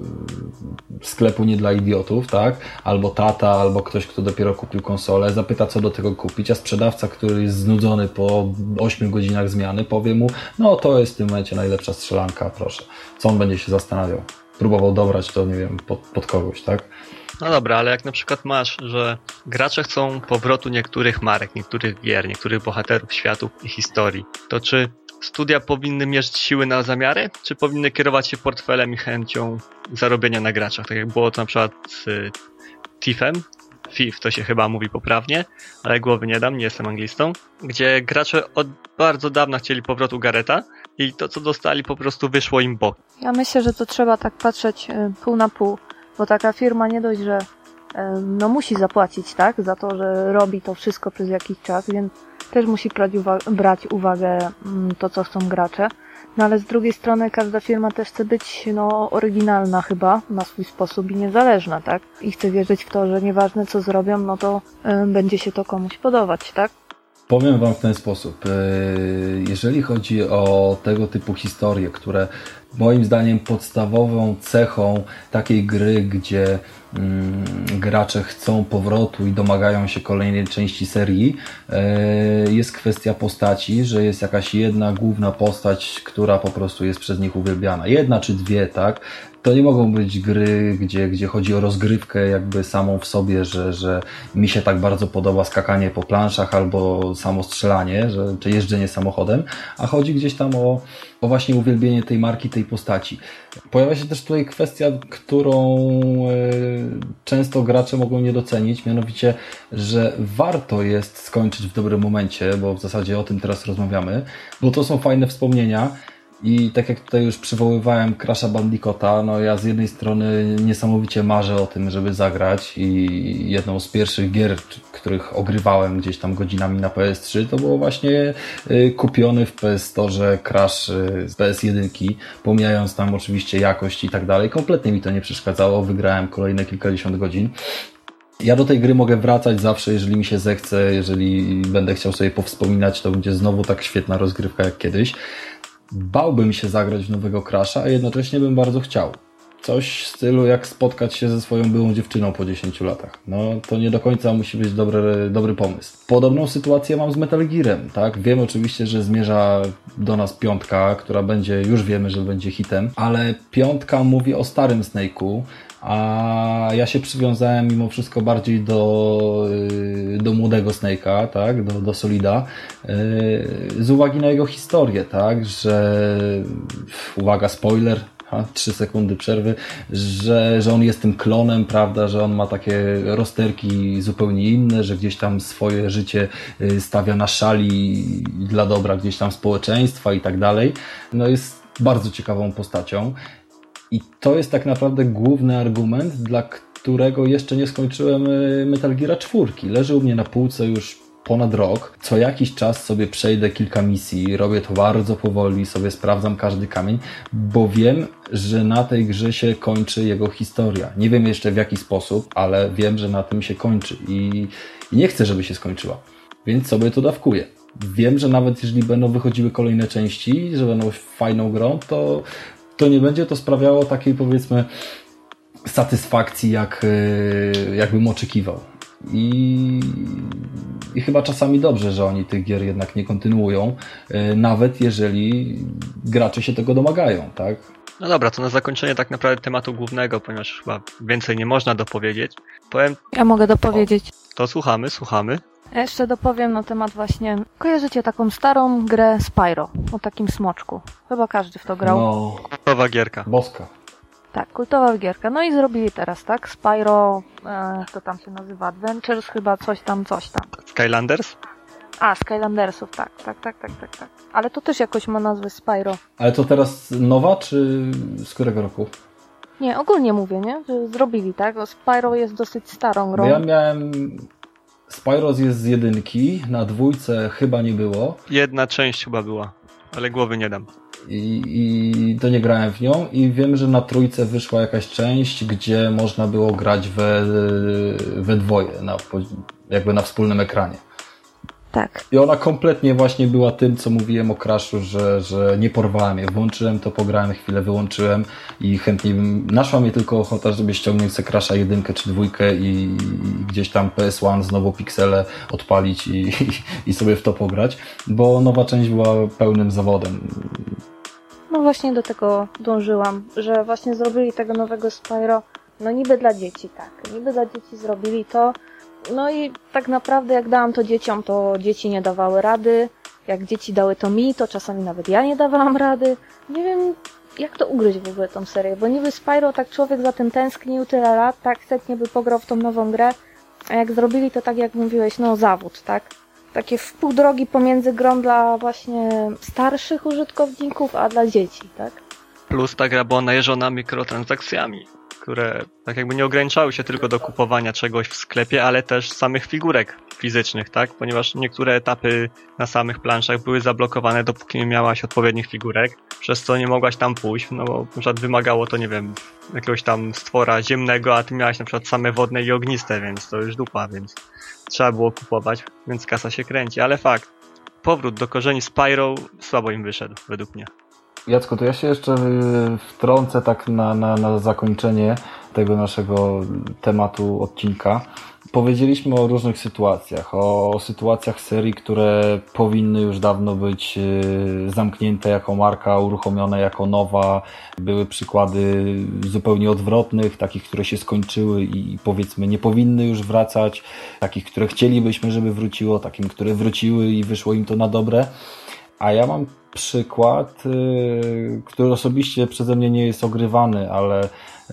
sklepu nie dla idiotów, tak? Albo tata, albo ktoś, kto dopiero kupił konsolę, zapyta, co do tego kupić, a sprzedawca, który jest znudzony po ośmiu godzinach zmiany, powie mu, no to jest w tym momencie najlepsza strzelanka, proszę. Co on będzie się zastanawiał? Próbował dobrać to, nie wiem, pod, pod kogoś, tak? No dobra, ale jak na przykład masz, że gracze chcą powrotu niektórych marek, niektórych gier, niektórych bohaterów, światów i historii, to czy studia powinny mierzyć siły na zamiary, czy powinny kierować się portfelem i chęcią zarobienia na graczach? Tak jak było to na przykład z Thiefem, Thief to się chyba mówi poprawnie, ale głowy nie dam, nie jestem anglistą, gdzie gracze od bardzo dawna chcieli powrotu Garreta i to, co dostali, po prostu wyszło im bok. Ja myślę, że to trzeba tak patrzeć pół na pół, bo taka firma nie dość, że no musi zapłacić, tak, za to, że robi to wszystko przez jakiś czas, więc też musi brać, uwa- brać uwagę to, co chcą gracze. No ale z drugiej strony każda firma też chce być no oryginalna chyba na swój sposób i niezależna, tak? I chce wierzyć w to, że nieważne co zrobią, no to y, będzie się to komuś podobać, tak? Powiem wam w ten sposób. Jeżeli chodzi o tego typu historie, które moim zdaniem podstawową cechą takiej gry, gdzie mm, gracze chcą powrotu i domagają się kolejnej części serii, jest kwestia postaci, że jest jakaś jedna główna postać, która po prostu jest przez nich uwielbiana. Jedna czy dwie, tak? To nie mogą być gry, gdzie, gdzie chodzi o rozgrywkę jakby samą w sobie, że, że mi się tak bardzo podoba skakanie po planszach albo samo strzelanie, że, czy jeżdżenie samochodem, a chodzi gdzieś tam o, o właśnie uwielbienie tej marki, tej postaci. Pojawia się też tutaj kwestia, którą y, często gracze mogą nie docenić, mianowicie, że warto jest skończyć w dobrym momencie, bo w zasadzie o tym teraz rozmawiamy, bo to są fajne wspomnienia. I tak jak tutaj już przywoływałem Crasha Bandicoota, no ja z jednej strony niesamowicie marzę o tym, żeby zagrać i jedną z pierwszych gier, których ogrywałem gdzieś tam godzinami na P S trzy, to było właśnie kupiony w P S Store Crash z P S jeden, pomijając tam oczywiście jakość i tak dalej. Kompletnie mi to nie przeszkadzało, wygrałem kolejne kilkadziesiąt godzin. Ja do tej gry mogę wracać zawsze, jeżeli mi się zechce, jeżeli będę chciał sobie powspominać, to będzie znowu tak świetna rozgrywka jak kiedyś. Bałbym się zagrać w nowego Crasha, a jednocześnie bym bardzo chciał. Coś w stylu jak spotkać się ze swoją byłą dziewczyną po dziesięciu latach. No to nie do końca musi być dobry, dobry pomysł. Podobną sytuację mam z Metal Gearem, tak? Wiem oczywiście, że zmierza do nas piątka, która będzie, już wiemy, że będzie hitem, ale piątka mówi o starym Snake'u, a ja się przywiązałem mimo wszystko bardziej do, do młodego Snake'a, tak, do, do Solida, z uwagi na jego historię, tak, że uwaga, spoiler, ha, trzy sekundy przerwy, że, że on jest tym klonem, prawda, że on ma takie rozterki zupełnie inne, że gdzieś tam swoje życie stawia na szali dla dobra gdzieś tam społeczeństwa i tak dalej. No jest bardzo ciekawą postacią. I to jest tak naprawdę główny argument, dla którego jeszcze nie skończyłem Metal Geara czwórki. Leży u mnie na półce już ponad rok. Co jakiś czas sobie przejdę kilka misji, robię to bardzo powoli, sobie sprawdzam każdy kamień, bo wiem, że na tej grze się kończy jego historia. Nie wiem jeszcze w jaki sposób, ale wiem, że na tym się kończy i, i nie chcę, żeby się skończyła. Więc sobie to dawkuję. Wiem, że nawet jeżeli będą wychodziły kolejne części, że będą fajną grą, to to nie będzie to sprawiało takiej, powiedzmy, satysfakcji, jak, jakbym oczekiwał. I, I chyba czasami dobrze, że oni tych gier jednak nie kontynuują, nawet jeżeli gracze się tego domagają, tak? No dobra, to na zakończenie tak naprawdę tematu głównego, ponieważ chyba więcej nie można dopowiedzieć. Powiem... Ja mogę dopowiedzieć. O, to słuchamy, słuchamy. Ja jeszcze dopowiem na temat właśnie... Kojarzycie taką starą grę Spyro, o takim smoczku. Chyba każdy w to grał. No, kultowa gierka. Boska. Tak, kultowa gierka. No i zrobili teraz, tak? Spyro, e, to tam się nazywa Adventures, chyba coś tam, coś tam. Skylanders? A, Skylandersów, tak, tak, tak, tak, tak, tak. Ale to też jakoś ma nazwę Spyro. Ale to teraz nowa, czy z którego roku? Nie, ogólnie mówię, nie? Że zrobili, tak? Spyro jest dosyć starą grą. Bo ja miałem... Spyro jest z jedynki, na dwójce chyba nie było. Jedna część chyba była, ale głowy nie dam. I, I to nie grałem w nią i wiem, że na trójce wyszła jakaś część, gdzie można było grać we, we dwoje, na, jakby na wspólnym ekranie. Tak. I ona kompletnie właśnie była tym, co mówiłem o Crashu, że, że nie porwałem je. Włączyłem to, pograłem chwilę, wyłączyłem i chętnie bym... Naszła mnie tylko ochota, żeby ściągnąć sobie Crasha jedynkę czy dwójkę i, i gdzieś tam P S jeden znowu piksele odpalić i, i, i sobie w to pograć, bo nowa część była pełnym zawodem. No właśnie do tego dążyłam, że właśnie zrobili tego nowego Spyro, no niby dla dzieci, tak. Niby dla dzieci zrobili to. No i tak naprawdę jak dałam to dzieciom, to dzieci nie dawały rady. Jak dzieci dały to mi, to czasami nawet ja nie dawałam rady. Nie wiem, jak to ugryźć w ogóle tą serię, bo niby Spyro, tak człowiek za tym tęsknił tyle lat, tak chętnie by pograł w tą nową grę, a jak zrobili to tak jak mówiłeś, no zawód, tak? Takie w pół drogi pomiędzy grą dla właśnie starszych użytkowników, a dla dzieci, tak? Plus ta gra była najeżona mikrotransakcjami, które tak jakby nie ograniczały się tylko do kupowania czegoś w sklepie, ale też samych figurek fizycznych, tak? Ponieważ niektóre etapy na samych planszach były zablokowane, dopóki nie miałaś odpowiednich figurek, przez co nie mogłaś tam pójść, no bo na przykład wymagało to, nie wiem, jakiegoś tam stwora ziemnego, a ty miałaś na przykład same wodne i ogniste, więc to już dupa, więc trzeba było kupować, więc kasa się kręci, ale fakt, powrót do korzeni Spyro słabo im wyszedł, według mnie. Jacku, to ja się jeszcze wtrącę tak na, na, na zakończenie tego naszego tematu odcinka. Powiedzieliśmy o różnych sytuacjach, o sytuacjach serii, które powinny już dawno być zamknięte jako marka, uruchomione jako nowa. Były przykłady zupełnie odwrotnych, takich, które się skończyły i powiedzmy nie powinny już wracać, takich, które chcielibyśmy, żeby wróciło, takim, które wróciły i wyszło im to na dobre. A ja mam przykład, który osobiście przeze mnie nie jest ogrywany, ale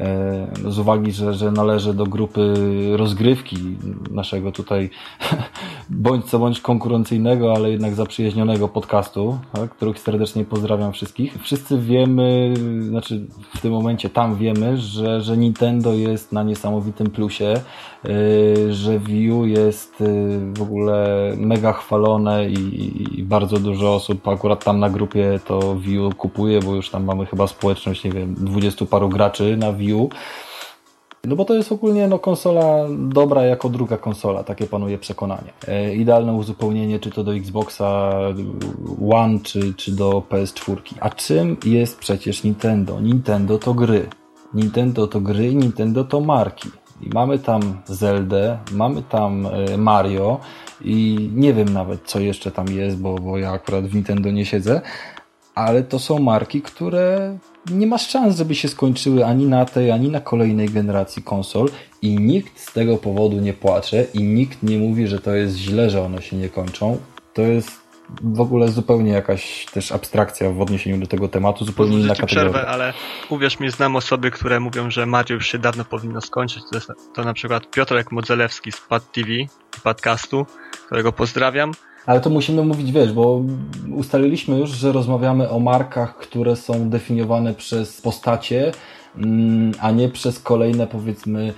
z uwagi, że, że należy do grupy rozgrywki naszego tutaj bądź co bądź konkurencyjnego, ale jednak zaprzyjaźnionego podcastu, tak, których serdecznie pozdrawiam wszystkich. Wszyscy wiemy, znaczy w tym momencie tam wiemy, że, że Nintendo jest na niesamowitym plusie, że Wii U jest w ogóle mega chwalone i, i bardzo dużo osób akurat tam na grupie to Wii U kupuje, bo już tam mamy chyba społeczność, nie wiem, dwudziestu paru graczy na Wii U. No bo to jest ogólnie no, konsola dobra jako druga konsola, takie panuje przekonanie. E, idealne uzupełnienie czy to do Xboxa One, czy, czy do P S cztery. A czym jest przecież Nintendo? Nintendo to gry. Nintendo to gry i Nintendo to marki. I mamy tam Zeldę, mamy tam Mario i nie wiem nawet co jeszcze tam jest, bo, bo ja akurat w Nintendo nie siedzę, ale to są marki, które nie masz szans, żeby się skończyły ani na tej, ani na kolejnej generacji konsol i nikt z tego powodu nie płacze i nikt nie mówi, że to jest źle, że one się nie kończą. To jest w ogóle zupełnie jakaś też abstrakcja w odniesieniu do tego tematu, zupełnie inna kategoria. Przerwę, ale uwierz mi, znam osoby, które mówią, że Mario już się dawno powinno skończyć. To, jest, to na przykład Piotrek Modzelewski z Pad T V, podcastu, którego pozdrawiam. Ale to musimy mówić, wiesz, bo ustaliliśmy już, że rozmawiamy o markach, które są definiowane przez postacie, a nie przez kolejne, powiedzmy,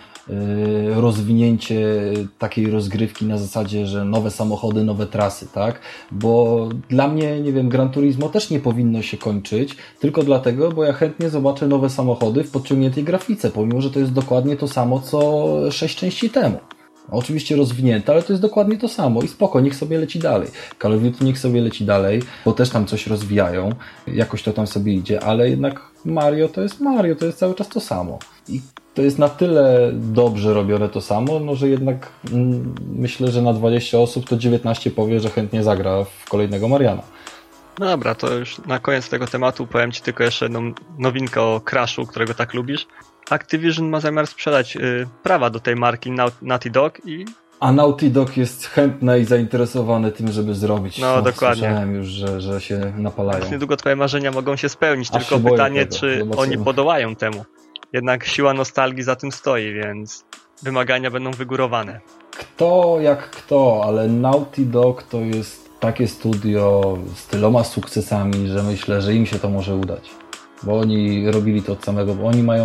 rozwinięcie takiej rozgrywki na zasadzie, że nowe samochody, nowe trasy, tak? Bo dla mnie, nie wiem, Gran Turismo też nie powinno się kończyć, tylko dlatego, bo ja chętnie zobaczę nowe samochody w podciągniętej grafice, pomimo, że to jest dokładnie to samo, co sześć części temu. Oczywiście rozwinięte, ale to jest dokładnie to samo i spoko, niech sobie leci dalej. Call of Duty niech sobie leci dalej, bo też tam coś rozwijają, jakoś to tam sobie idzie, ale jednak Mario to jest Mario, to jest cały czas to samo. I to jest na tyle dobrze robione to samo, no że jednak mm, myślę, że na dwadzieścia osób to dziewiętnaście powie, że chętnie zagra w kolejnego Mariana. No dobra, to już na koniec tego tematu powiem Ci tylko jeszcze jedną nowinkę o Crashu, którego tak lubisz. Activision ma zamiar sprzedać y, prawa do tej marki Naughty Dog i... A Naughty Dog jest chętny i zainteresowany tym, żeby zrobić. No, no dokładnie. Słyszałem już, że, że się napalają. Więc niedługo Twoje marzenia mogą się spełnić, Aż tylko się pytanie, tego. czy Zobaczymy. oni podołają temu. Jednak siła nostalgii za tym stoi, więc wymagania będą wygórowane. Kto jak kto, ale Naughty Dog to jest takie studio z tyloma sukcesami, że myślę, że im się to może udać. Bo oni robili to od samego, bo oni mają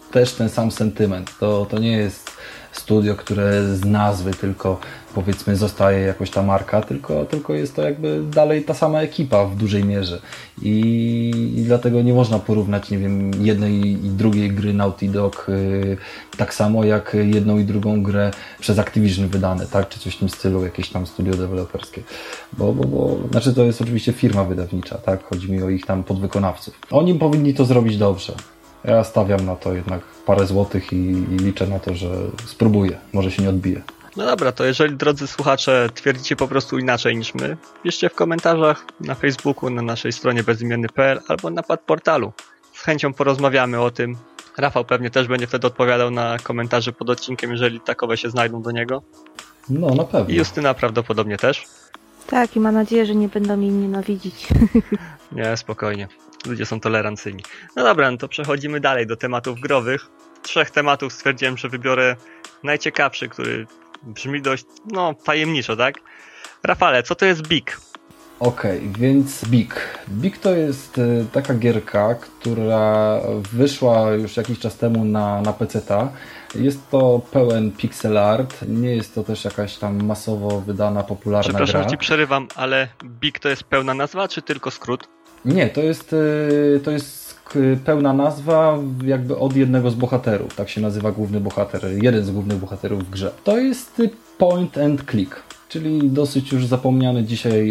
też ten sam sentyment. To, to nie jest studio, które z nazwy tylko powiedzmy zostaje jakoś ta marka, tylko, tylko jest to jakby dalej ta sama ekipa w dużej mierze. I, i dlatego nie można porównać, nie wiem, jednej i drugiej gry Naughty Dog yy, tak samo jak jedną i drugą grę przez Activision wydane, tak? Czy coś w tym stylu, jakieś tam studio deweloperskie. Bo, bo, bo, znaczy to jest oczywiście firma wydawnicza, tak? Chodzi mi o ich tam podwykonawców. Oni powinni to zrobić dobrze. Ja stawiam na to jednak parę złotych i, i liczę na to, że spróbuję. Może się nie odbije. No dobra, to jeżeli, drodzy słuchacze, twierdzicie po prostu inaczej niż my, piszcie w komentarzach na Facebooku, na naszej stronie bezimienny kropka p l albo na podportalu. Z chęcią porozmawiamy o tym. Rafał pewnie też będzie wtedy odpowiadał na komentarze pod odcinkiem, jeżeli takowe się znajdą do niego. No, na pewno. I Justyna prawdopodobnie też. Tak, i mam nadzieję, że nie będą mnie nienawidzić. Nie, spokojnie. Ludzie są tolerancyjni. No dobra, no to przechodzimy dalej do tematów growych. Trzech tematów stwierdziłem, że wybiorę najciekawszy, który brzmi dość, no, tajemniczo, tak? Rafale, co to jest Big? Okej, okay, więc Big. Big to jest taka gierka, która wyszła już jakiś czas temu na, na peceta. Jest to pełen pixel art, nie jest to też jakaś tam masowo wydana, popularna Przepraszam, gra. Przepraszam, ci przerywam, ale Big to jest pełna nazwa, czy tylko skrót? Nie, to jest, to jest pełna nazwa jakby od jednego z bohaterów. Tak się nazywa główny bohater, jeden z głównych bohaterów w grze. To jest point and click, czyli dosyć już zapomniany dzisiaj,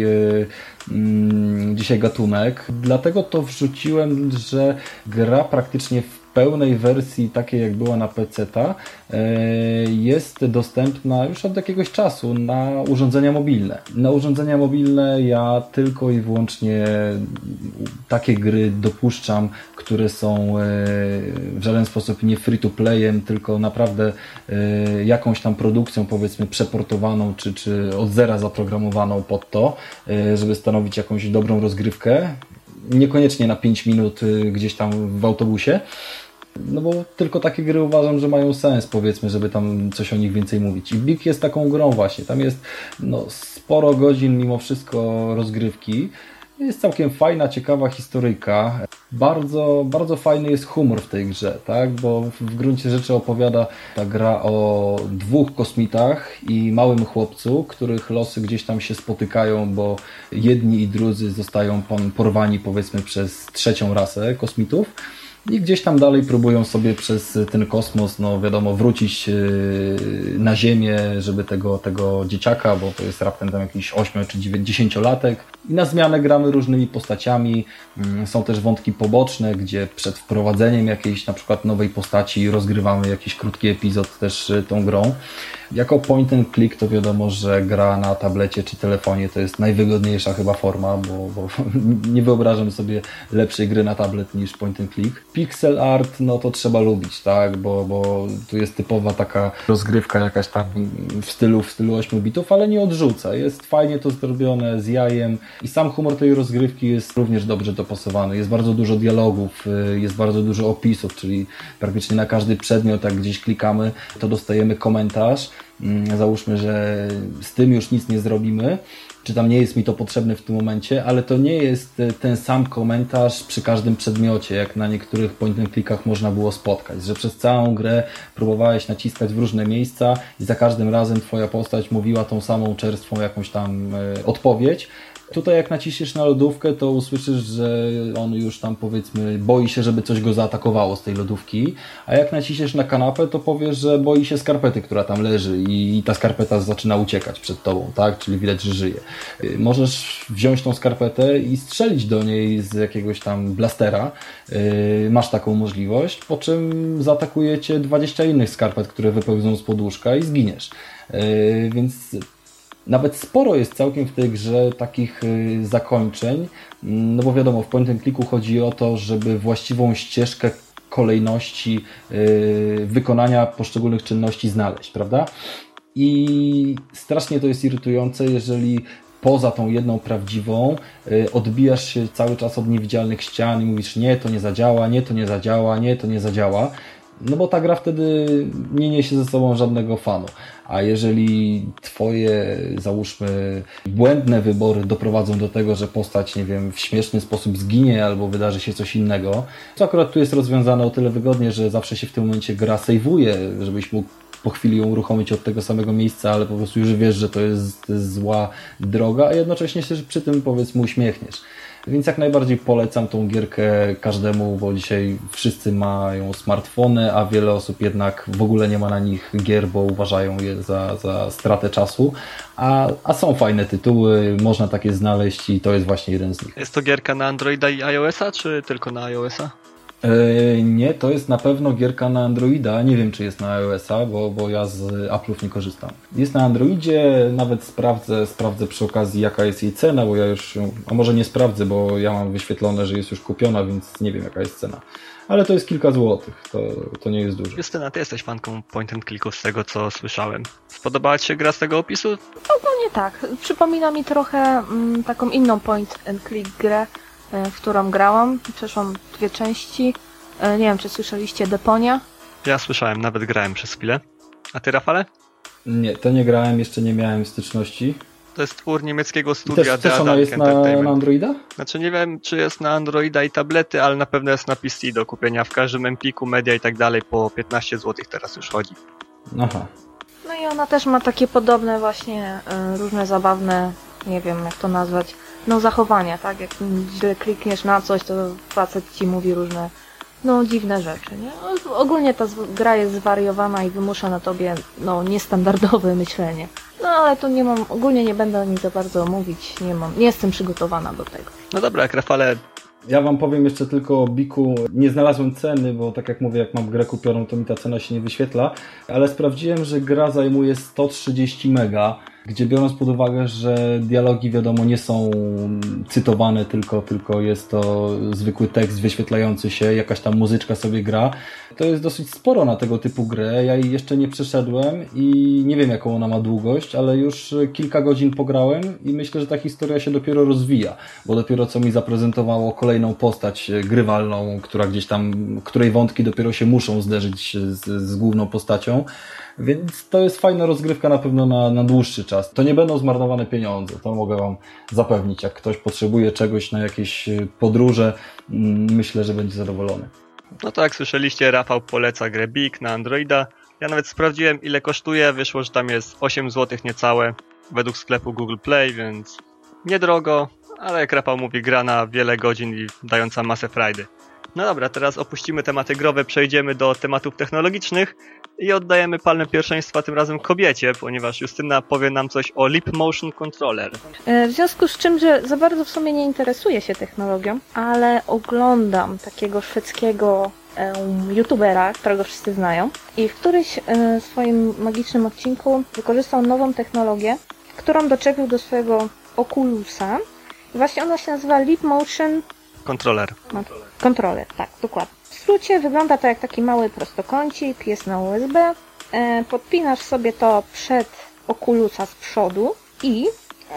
dzisiaj gatunek. Dlatego to wrzuciłem, że gra praktycznie w pełnej wersji, takiej jak była na peceta, jest dostępna już od jakiegoś czasu na urządzenia mobilne. Na urządzenia mobilne ja tylko i wyłącznie takie gry dopuszczam, które są w żaden sposób nie free to playem, tylko naprawdę jakąś tam produkcją, powiedzmy, przeportowaną, czy, czy od zera zaprogramowaną pod to, żeby stanowić jakąś dobrą rozgrywkę. Niekoniecznie na pięć minut gdzieś tam w autobusie. No bo tylko takie gry uważam, że mają sens, powiedzmy, żeby tam coś o nich więcej mówić. I Big jest taką grą właśnie. Tam jest no, sporo godzin mimo wszystko rozgrywki. Jest całkiem fajna, ciekawa historyjka. Bardzo, bardzo fajny jest humor w tej grze, tak? Bo w gruncie rzeczy opowiada ta gra o dwóch kosmitach i małym chłopcu, których losy gdzieś tam się spotykają, bo jedni i drudzy zostają porwani, powiedzmy, przez trzecią rasę kosmitów. I gdzieś tam dalej próbują sobie przez ten kosmos, no wiadomo, wrócić na Ziemię, żeby tego, tego dzieciaka, bo to jest raptem tam jakiś ośmiu czy dziesięciolatek. I na zmianę gramy różnymi postaciami. Są też wątki poboczne, gdzie przed wprowadzeniem jakiejś na przykład nowej postaci rozgrywamy jakiś krótki epizod też tą grą. Jako point and click to wiadomo, że gra na tablecie czy telefonie to jest najwygodniejsza chyba forma, bo, bo nie wyobrażam sobie lepszej gry na tablet niż point and click. Pixel art, no to trzeba lubić, tak, bo, bo tu jest typowa taka rozgrywka jakaś tam w stylu, w stylu ośmiu bitów, ale nie odrzuca. Jest fajnie to zrobione, z jajem i sam humor tej rozgrywki jest również dobrze dopasowany. Jest bardzo dużo dialogów, jest bardzo dużo opisów, czyli praktycznie na każdy przedmiot, jak gdzieś klikamy, to dostajemy komentarz. Załóżmy, że z tym już nic nie zrobimy, czy tam nie jest mi to potrzebne w tym momencie, ale to nie jest ten sam komentarz przy każdym przedmiocie, jak na niektórych point and clickach można było spotkać, że przez całą grę próbowałeś naciskać w różne miejsca i za każdym razem twoja postać mówiła tą samą czerstwą jakąś tam odpowiedź. Tutaj jak naciśniesz na lodówkę, to usłyszysz, że on już tam powiedzmy boi się, żeby coś go zaatakowało z tej lodówki, a jak naciśniesz na kanapę, to powiesz, że boi się skarpety, która tam leży i ta skarpeta zaczyna uciekać przed tobą, tak? Czyli widać, że żyje. Możesz wziąć tą skarpetę i strzelić do niej z jakiegoś tam blastera. Masz taką możliwość, po czym zaatakuje cię dwadzieścia innych skarpet, które wypełzą z podłóżka i zginiesz. Więc nawet sporo jest całkiem w tej grze takich zakończeń, no bo wiadomo, w point and clicku chodzi o to, żeby właściwą ścieżkę kolejności wykonania poszczególnych czynności znaleźć, prawda? I strasznie to jest irytujące, jeżeli poza tą jedną prawdziwą odbijasz się cały czas od niewidzialnych ścian i mówisz nie, to nie zadziała, nie, to nie zadziała, nie, to nie zadziała. No bo ta gra wtedy nie niesie ze sobą żadnego fanu. A jeżeli twoje, załóżmy, błędne wybory doprowadzą do tego, że postać, nie wiem, w śmieszny sposób zginie albo wydarzy się coś innego, to akurat tu jest rozwiązane o tyle wygodnie, że zawsze się w tym momencie gra sejwuje, żebyś mógł po chwili ją uruchomić od tego samego miejsca, ale po prostu już wiesz, że to jest, to jest zła droga, a jednocześnie się przy tym, powiedzmy, uśmiechniesz. Więc jak najbardziej polecam tą gierkę każdemu, bo dzisiaj wszyscy mają smartfony, a wiele osób jednak w ogóle nie ma na nich gier, bo uważają je za, za stratę czasu. A, a są fajne tytuły, można takie znaleźć i to jest właśnie jeden z nich. Jest to gierka na Androida i iOS-a, czy tylko na iOS-a? Yy, nie, to jest na pewno gierka na Androida, nie wiem czy jest na iOS-a, bo, bo ja z Apple'ów nie korzystam. Jest na Androidzie, nawet sprawdzę, sprawdzę przy okazji jaka jest jej cena, bo ja już, a może nie sprawdzę, bo ja mam wyświetlone, że jest już kupiona, więc nie wiem jaka jest cena. Ale to jest kilka złotych, to, to nie jest dużo. Justyna, ty jesteś fanką point and clicków z tego co słyszałem. Spodobała ci się gra z tego opisu? Ogólnie tak. Przypomina mi trochę mm, taką inną point and click grę, w którą grałam. Przeszłam dwie części. Nie wiem, czy słyszeliście Deponia? Ja słyszałem, nawet grałem przez chwilę. A ty, Rafale? Nie, to nie grałem, jeszcze nie miałem styczności. To jest twór niemieckiego I studia też, The też ona Adult jest na, Entertainment. na Androida? Znaczy nie wiem, czy jest na Androida i tablety, ale na pewno jest na P C do kupienia. W każdym Empiku, Media i tak dalej po piętnaście złotych teraz już chodzi. Aha. No i ona też ma takie podobne właśnie y, różne zabawne, nie wiem jak to nazwać, no zachowania, tak? Jak źle klikniesz na coś, to facet ci mówi różne, no dziwne rzeczy, nie? Ogólnie ta gra jest zwariowana i wymusza na tobie, no niestandardowe myślenie. No ale tu nie mam, ogólnie nie będę o nim za bardzo mówić, nie mam, nie jestem przygotowana do tego. No dobra, jak Rafale... Ja wam powiem jeszcze tylko o Biku. Nie znalazłem ceny, bo tak jak mówię, jak mam grę kupioną, to mi ta cena się nie wyświetla, ale sprawdziłem, że gra zajmuje sto trzydzieści mega, gdzie biorąc pod uwagę, że dialogi wiadomo nie są cytowane, tylko, tylko jest to zwykły tekst wyświetlający się, jakaś tam muzyczka sobie gra, to jest dosyć sporo na tego typu grę. Ja jej jeszcze nie przeszedłem i nie wiem jaką ona ma długość, ale już kilka godzin pograłem i myślę, że ta historia się dopiero rozwija, bo dopiero co mi zaprezentowało kolejną postać grywalną, która gdzieś tam, której wątki dopiero się muszą zderzyć z, z główną postacią. Więc to jest fajna rozgrywka na pewno na, na dłuższy czas. To nie będą zmarnowane pieniądze, to mogę wam zapewnić. Jak ktoś potrzebuje czegoś na jakieś podróże, myślę, że będzie zadowolony. No to jak słyszeliście, Rafał poleca grę Big na Androida. Ja nawet sprawdziłem ile kosztuje, wyszło, że tam jest osiem złotych niecałe według sklepu Google Play, więc niedrogo, ale jak Rafał mówi, gra na wiele godzin i dająca masę frajdy. No dobra, teraz opuścimy tematy growe, przejdziemy do tematów technologicznych i oddajemy palmę pierwszeństwa tym razem kobiecie, ponieważ Justyna powie nam coś o Leap Motion Controller. W związku z czym, że za bardzo w sumie nie interesuję się technologią, ale oglądam takiego szwedzkiego um, youtubera, którego wszyscy znają i w którymś um, swoim magicznym odcinku wykorzystał nową technologię, którą doczepił do swojego Oculusa. I właśnie ona się nazywa Leap Motion Controller. Controller, tak, dokładnie. W skrócie wygląda to jak taki mały prostokącik, jest na U S B. E, podpinasz sobie to przed Oculusa z przodu i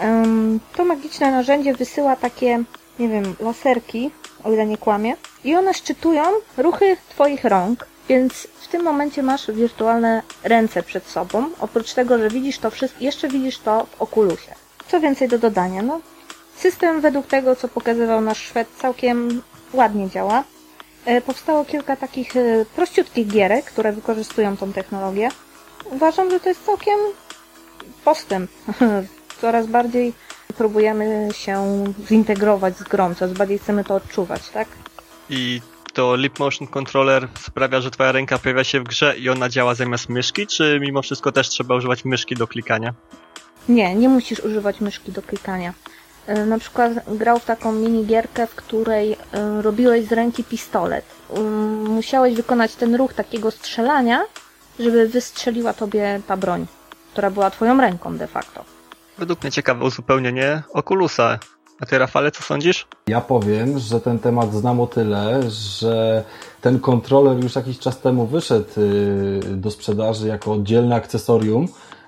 um, to magiczne narzędzie wysyła takie, nie wiem, laserki, o ile nie kłamię, i one szczytują ruchy twoich rąk, więc w tym momencie masz wirtualne ręce przed sobą. Oprócz tego, że widzisz to wszystko, jeszcze widzisz to w Oculusie. Co więcej do dodania, no system według tego, co pokazywał nasz Szwed, całkiem ładnie działa. E, powstało kilka takich e, prościutkich gierek, które wykorzystują tą technologię. Uważam, że to jest całkiem postęp. Coraz bardziej próbujemy się zintegrować z grą, coraz bardziej chcemy to odczuwać, tak? I to Leap Motion Controller sprawia, że twoja ręka pojawia się w grze i ona działa zamiast myszki, czy mimo wszystko też trzeba używać myszki do klikania? Nie, nie musisz używać myszki do klikania. Na przykład grał w taką minigierkę, w której robiłeś z ręki pistolet. Musiałeś wykonać ten ruch takiego strzelania, żeby wystrzeliła tobie ta broń, która była twoją ręką de facto. Według mnie ciekawe uzupełnienie Oculusa. A ty, Rafale, co sądzisz? Ja powiem, że ten temat znam o tyle, że ten kontroler już jakiś czas temu wyszedł do sprzedaży jako oddzielne akcesorium.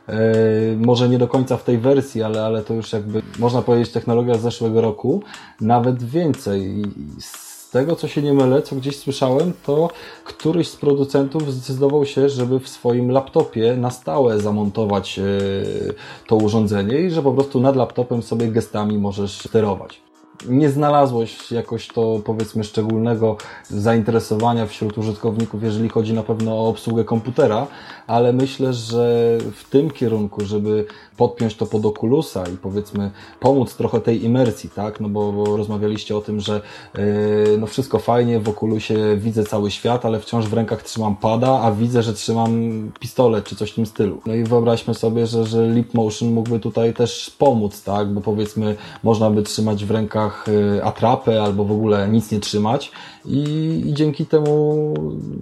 Może nie do końca w tej wersji, ale, ale to już jakby można powiedzieć technologia z zeszłego roku. Nawet więcej. Z tego, co się nie mylę, co gdzieś słyszałem, to któryś z producentów zdecydował się, żeby w swoim laptopie na stałe zamontować yy, to urządzenie i że po prostu nad laptopem sobie gestami możesz sterować. Nie znalazłeś jakoś to, powiedzmy, szczególnego zainteresowania wśród użytkowników, jeżeli chodzi na pewno o obsługę komputera, ale myślę, że w tym kierunku, żeby podpiąć to pod Oculusa i powiedzmy pomóc trochę tej imersji, tak, no bo, bo rozmawialiście o tym, że yy, no wszystko fajnie, w Oculusie widzę cały świat, ale wciąż w rękach trzymam pada, a widzę, że trzymam pistolet czy coś w tym stylu. No i wyobraźmy sobie, że, że Leap Motion mógłby tutaj też pomóc, tak, bo powiedzmy można by trzymać w rękach atrapę albo w ogóle nic nie trzymać i, i dzięki temu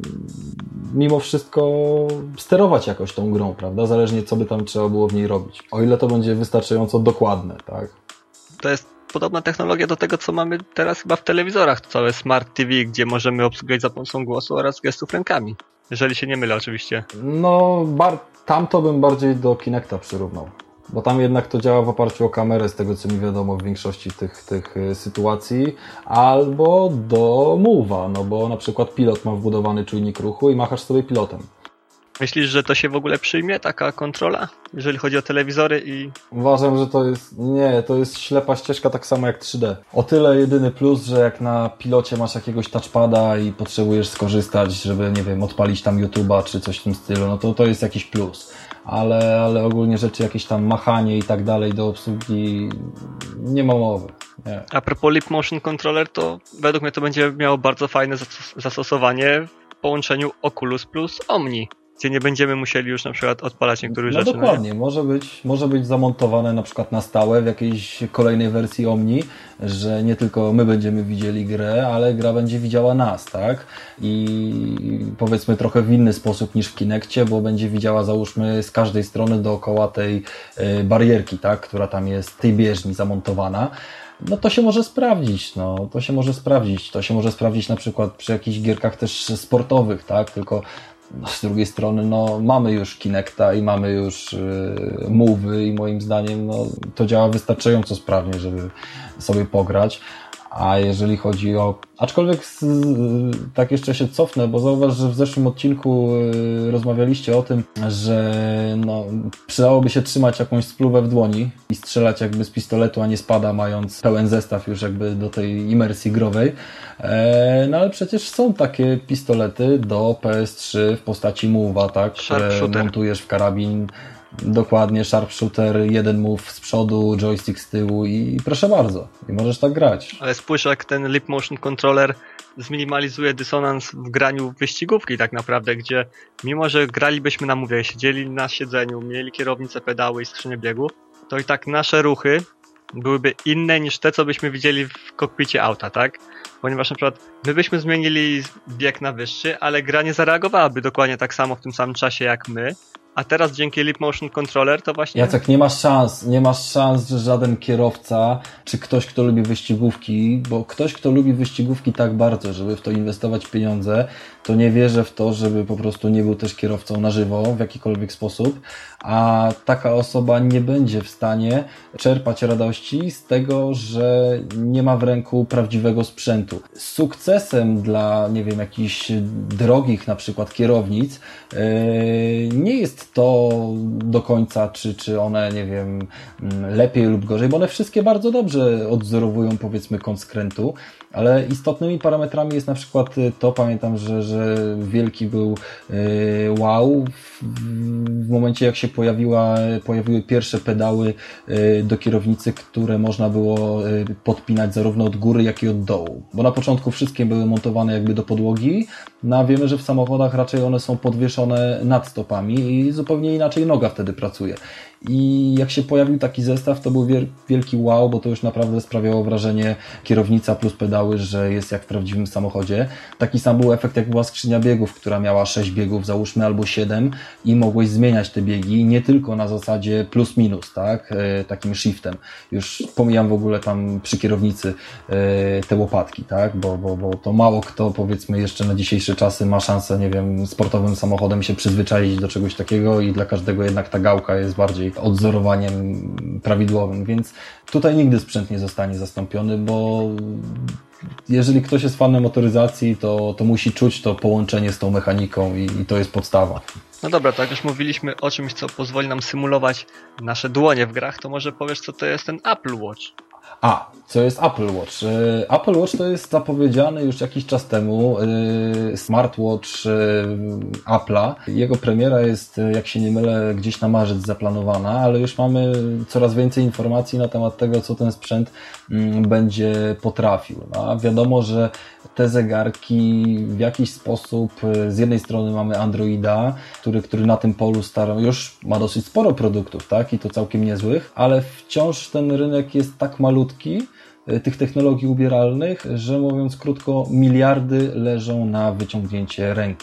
mimo wszystko sterować jakoś tą grą, prawda? Zależnie co by tam trzeba było w niej robić. O ile to będzie wystarczająco dokładne, tak? To jest podobna technologia do tego, co mamy teraz chyba w telewizorach, to całe Smart T V, gdzie możemy obsługiwać za pomocą głosu oraz gestów rękami. Jeżeli się nie mylę oczywiście. No, bar- tam to bym bardziej do Kinecta przyrównał. Bo tam jednak to działa w oparciu o kamerę, z tego co mi wiadomo w większości tych, tych sytuacji, albo do Move'a, no bo na przykład pilot ma wbudowany czujnik ruchu i machasz sobie pilotem. Myślisz, że to się w ogóle przyjmie, taka kontrola, jeżeli chodzi o telewizory i... Uważam, że to jest, nie, to jest ślepa ścieżka tak samo jak trzy D. O tyle jedyny plus, że jak na pilocie masz jakiegoś touchpada i potrzebujesz skorzystać, żeby, nie wiem, odpalić tam YouTube'a czy coś w tym stylu, no to to jest jakiś plus. Ale, ale ogólnie rzeczy, jakieś tam machanie i tak dalej do obsługi nie ma mowy. Nie. A propos Leap Motion Controller, to według mnie to będzie miało bardzo fajne zastosowanie w połączeniu Oculus plus Omni, gdzie nie będziemy musieli już na przykład odpalać niektórych no rzeczy. Dokładnie, no może być, może być zamontowane na przykład na stałe w jakiejś kolejnej wersji Omni, że nie tylko my będziemy widzieli grę, ale gra będzie widziała nas, tak? I powiedzmy trochę w inny sposób niż w Kinectie, bo będzie widziała, załóżmy, z każdej strony dookoła tej barierki, tak? Która tam jest, tej bieżni zamontowana. No to się może sprawdzić, no to się może sprawdzić, to się może sprawdzić na przykład przy jakichś gierkach też sportowych, tak? Tylko no, z drugiej strony, no, mamy już Kinecta i mamy już yy, Move'y i moim zdaniem no, to działa wystarczająco sprawnie, żeby sobie pograć. A jeżeli chodzi o... Aczkolwiek z, tak jeszcze się cofnę, bo zauważ, że w zeszłym odcinku yy, rozmawialiście o tym, że no, przydałoby się trzymać jakąś spluwę w dłoni i strzelać jakby z pistoletu, a nie spada, mając pełen zestaw już jakby do tej imersji growej. E, no ale przecież są takie pistolety do P S trzy w postaci Move'a, tak, które montujesz w karabin. Dokładnie, sharpshooter, jeden move z przodu, joystick z tyłu i proszę bardzo, i możesz tak grać. Ale spójrz, jak ten Leap Motion Controller zminimalizuje dysonans w graniu wyścigówki tak naprawdę, gdzie mimo, że gralibyśmy na mówię, siedzieli na siedzeniu, mieli kierownicę, pedały i skrzynię biegu, to i tak nasze ruchy byłyby inne niż te, co byśmy widzieli w kokpicie auta, tak? Ponieważ na przykład my byśmy zmienili bieg na wyższy, ale gra nie zareagowałaby dokładnie tak samo w tym samym czasie jak my. A teraz dzięki Leap Motion Controller to właśnie... Jacek, nie masz szans, nie masz szans, że żaden kierowca, czy ktoś, kto lubi wyścigówki, bo ktoś, kto lubi wyścigówki tak bardzo, żeby w to inwestować pieniądze, to nie wierzę w to, żeby po prostu nie był też kierowcą na żywo w jakikolwiek sposób, a taka osoba nie będzie w stanie czerpać radości z tego, że nie ma w ręku prawdziwego sprzętu. Sukcesem dla, nie wiem, jakichś drogich na przykład kierownic yy, nie jest to do końca, czy, czy one, nie wiem, lepiej lub gorzej, bo one wszystkie bardzo dobrze odwzorowują, powiedzmy, kąt skrętu, ale istotnymi parametrami jest na przykład to, pamiętam, że, że wielki był yy, wow w, w momencie, jak się pojawiła, pojawiły pierwsze pedały yy, do kierownicy, które można było yy, podpinać zarówno od góry, jak i od dołu, bo na początku wszystkie były montowane jakby do podłogi, no a wiemy, że w samochodach raczej one są podwieszone nad stopami i zupełnie inaczej noga wtedy pracuje. I jak się pojawił taki zestaw, to był wielki wow, bo to już naprawdę sprawiało wrażenie kierownica plus pedały, że jest jak w prawdziwym samochodzie. Taki sam był efekt, jak była skrzynia biegów, która miała sześć biegów, załóżmy, albo siedem i mogłeś zmieniać te biegi, nie tylko na zasadzie plus minus, tak, e, takim shiftem. Już pomijam w ogóle tam przy kierownicy e, te łopatki, tak, bo, bo, bo to mało kto, powiedzmy, jeszcze na dzisiejsze czasy ma szansę, nie wiem, sportowym samochodem się przyzwyczaić do czegoś takiego i dla każdego jednak ta gałka jest bardziej bardziej odzorowaniem prawidłowym, więc tutaj nigdy sprzęt nie zostanie zastąpiony, bo jeżeli ktoś jest fanem motoryzacji, to, to musi czuć to połączenie z tą mechaniką i, i to jest podstawa. No dobra, to jak już mówiliśmy o czymś, co pozwoli nam symulować nasze dłonie w grach, to może powiesz, co to jest ten Apple Watch? A, co jest Apple Watch? Apple Watch to jest zapowiedziany już jakiś czas temu smartwatch Apple'a. Jego premiera jest, jak się nie mylę, gdzieś na marzec zaplanowana, ale już mamy coraz więcej informacji na temat tego, co ten sprzęt będzie potrafił. No, wiadomo, że te zegarki w jakiś sposób, z jednej strony mamy Androida, który, który na tym polu stara, już ma dosyć sporo produktów, tak, i to całkiem niezłych, ale wciąż ten rynek jest tak malutki, tych technologii ubieralnych, że mówiąc krótko, miliardy leżą na wyciągnięcie ręki.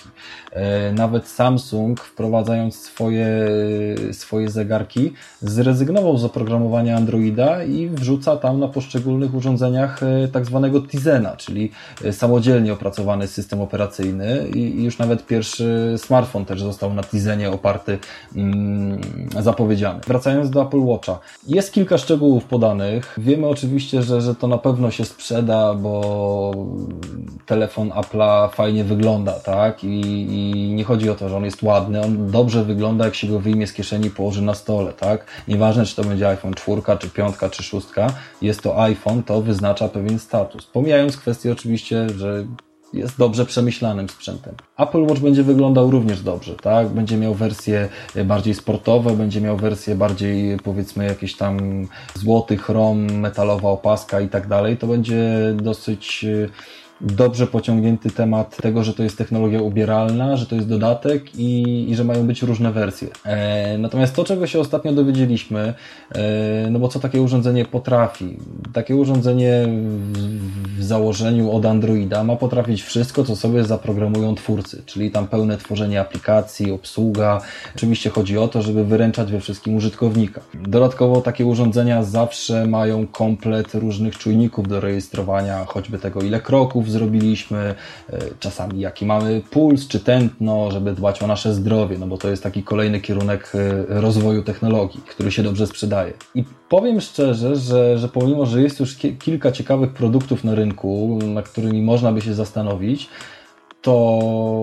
Nawet Samsung, wprowadzając swoje, swoje zegarki, zrezygnował z oprogramowania Androida i wrzuca tam na poszczególnych urządzeniach tak zwanego Tizena, czyli samodzielnie opracowany system operacyjny i już nawet pierwszy smartfon też został na Tizenie oparty, mm, zapowiedziany. Wracając do Apple Watcha. Jest kilka szczegółów podanych. Wiemy oczywiście, że, że to na pewno się sprzeda, bo telefon Apple'a fajnie wygląda, tak? I, I nie chodzi o to, że on jest ładny, on dobrze wygląda, jak się go wyjmie z kieszeni i położy na stole, tak? Nieważne, czy to będzie iPhone cztery, czy pięć, czy sześć, jest to iPhone, to wyznacza pewien status. Pomijając kwestię oczywiście, że jest dobrze przemyślanym sprzętem. Apple Watch będzie wyglądał również dobrze, tak? Będzie miał wersje bardziej sportowe, będzie miał wersje bardziej, powiedzmy, jakieś tam złoty, chrom, metalowa opaska i tak dalej. To będzie dosyć dobrze pociągnięty temat tego, że to jest technologia ubieralna, że to jest dodatek i, i że mają być różne wersje. E, natomiast to, czego się ostatnio dowiedzieliśmy, e, no bo co takie urządzenie potrafi? Takie urządzenie w, w założeniu od Androida ma potrafić wszystko, co sobie zaprogramują twórcy, czyli tam pełne tworzenie aplikacji, obsługa. Oczywiście chodzi o to, żeby wyręczać we wszystkim użytkownika. Dodatkowo takie urządzenia zawsze mają komplet różnych czujników do rejestrowania, choćby tego, ile kroków zrobiliśmy, czasami jaki mamy puls czy tętno, żeby dbać o nasze zdrowie, no bo to jest taki kolejny kierunek rozwoju technologii, który się dobrze sprzedaje. I powiem szczerze, że, że pomimo, że jest już ki- kilka ciekawych produktów na rynku, nad którymi można by się zastanowić, to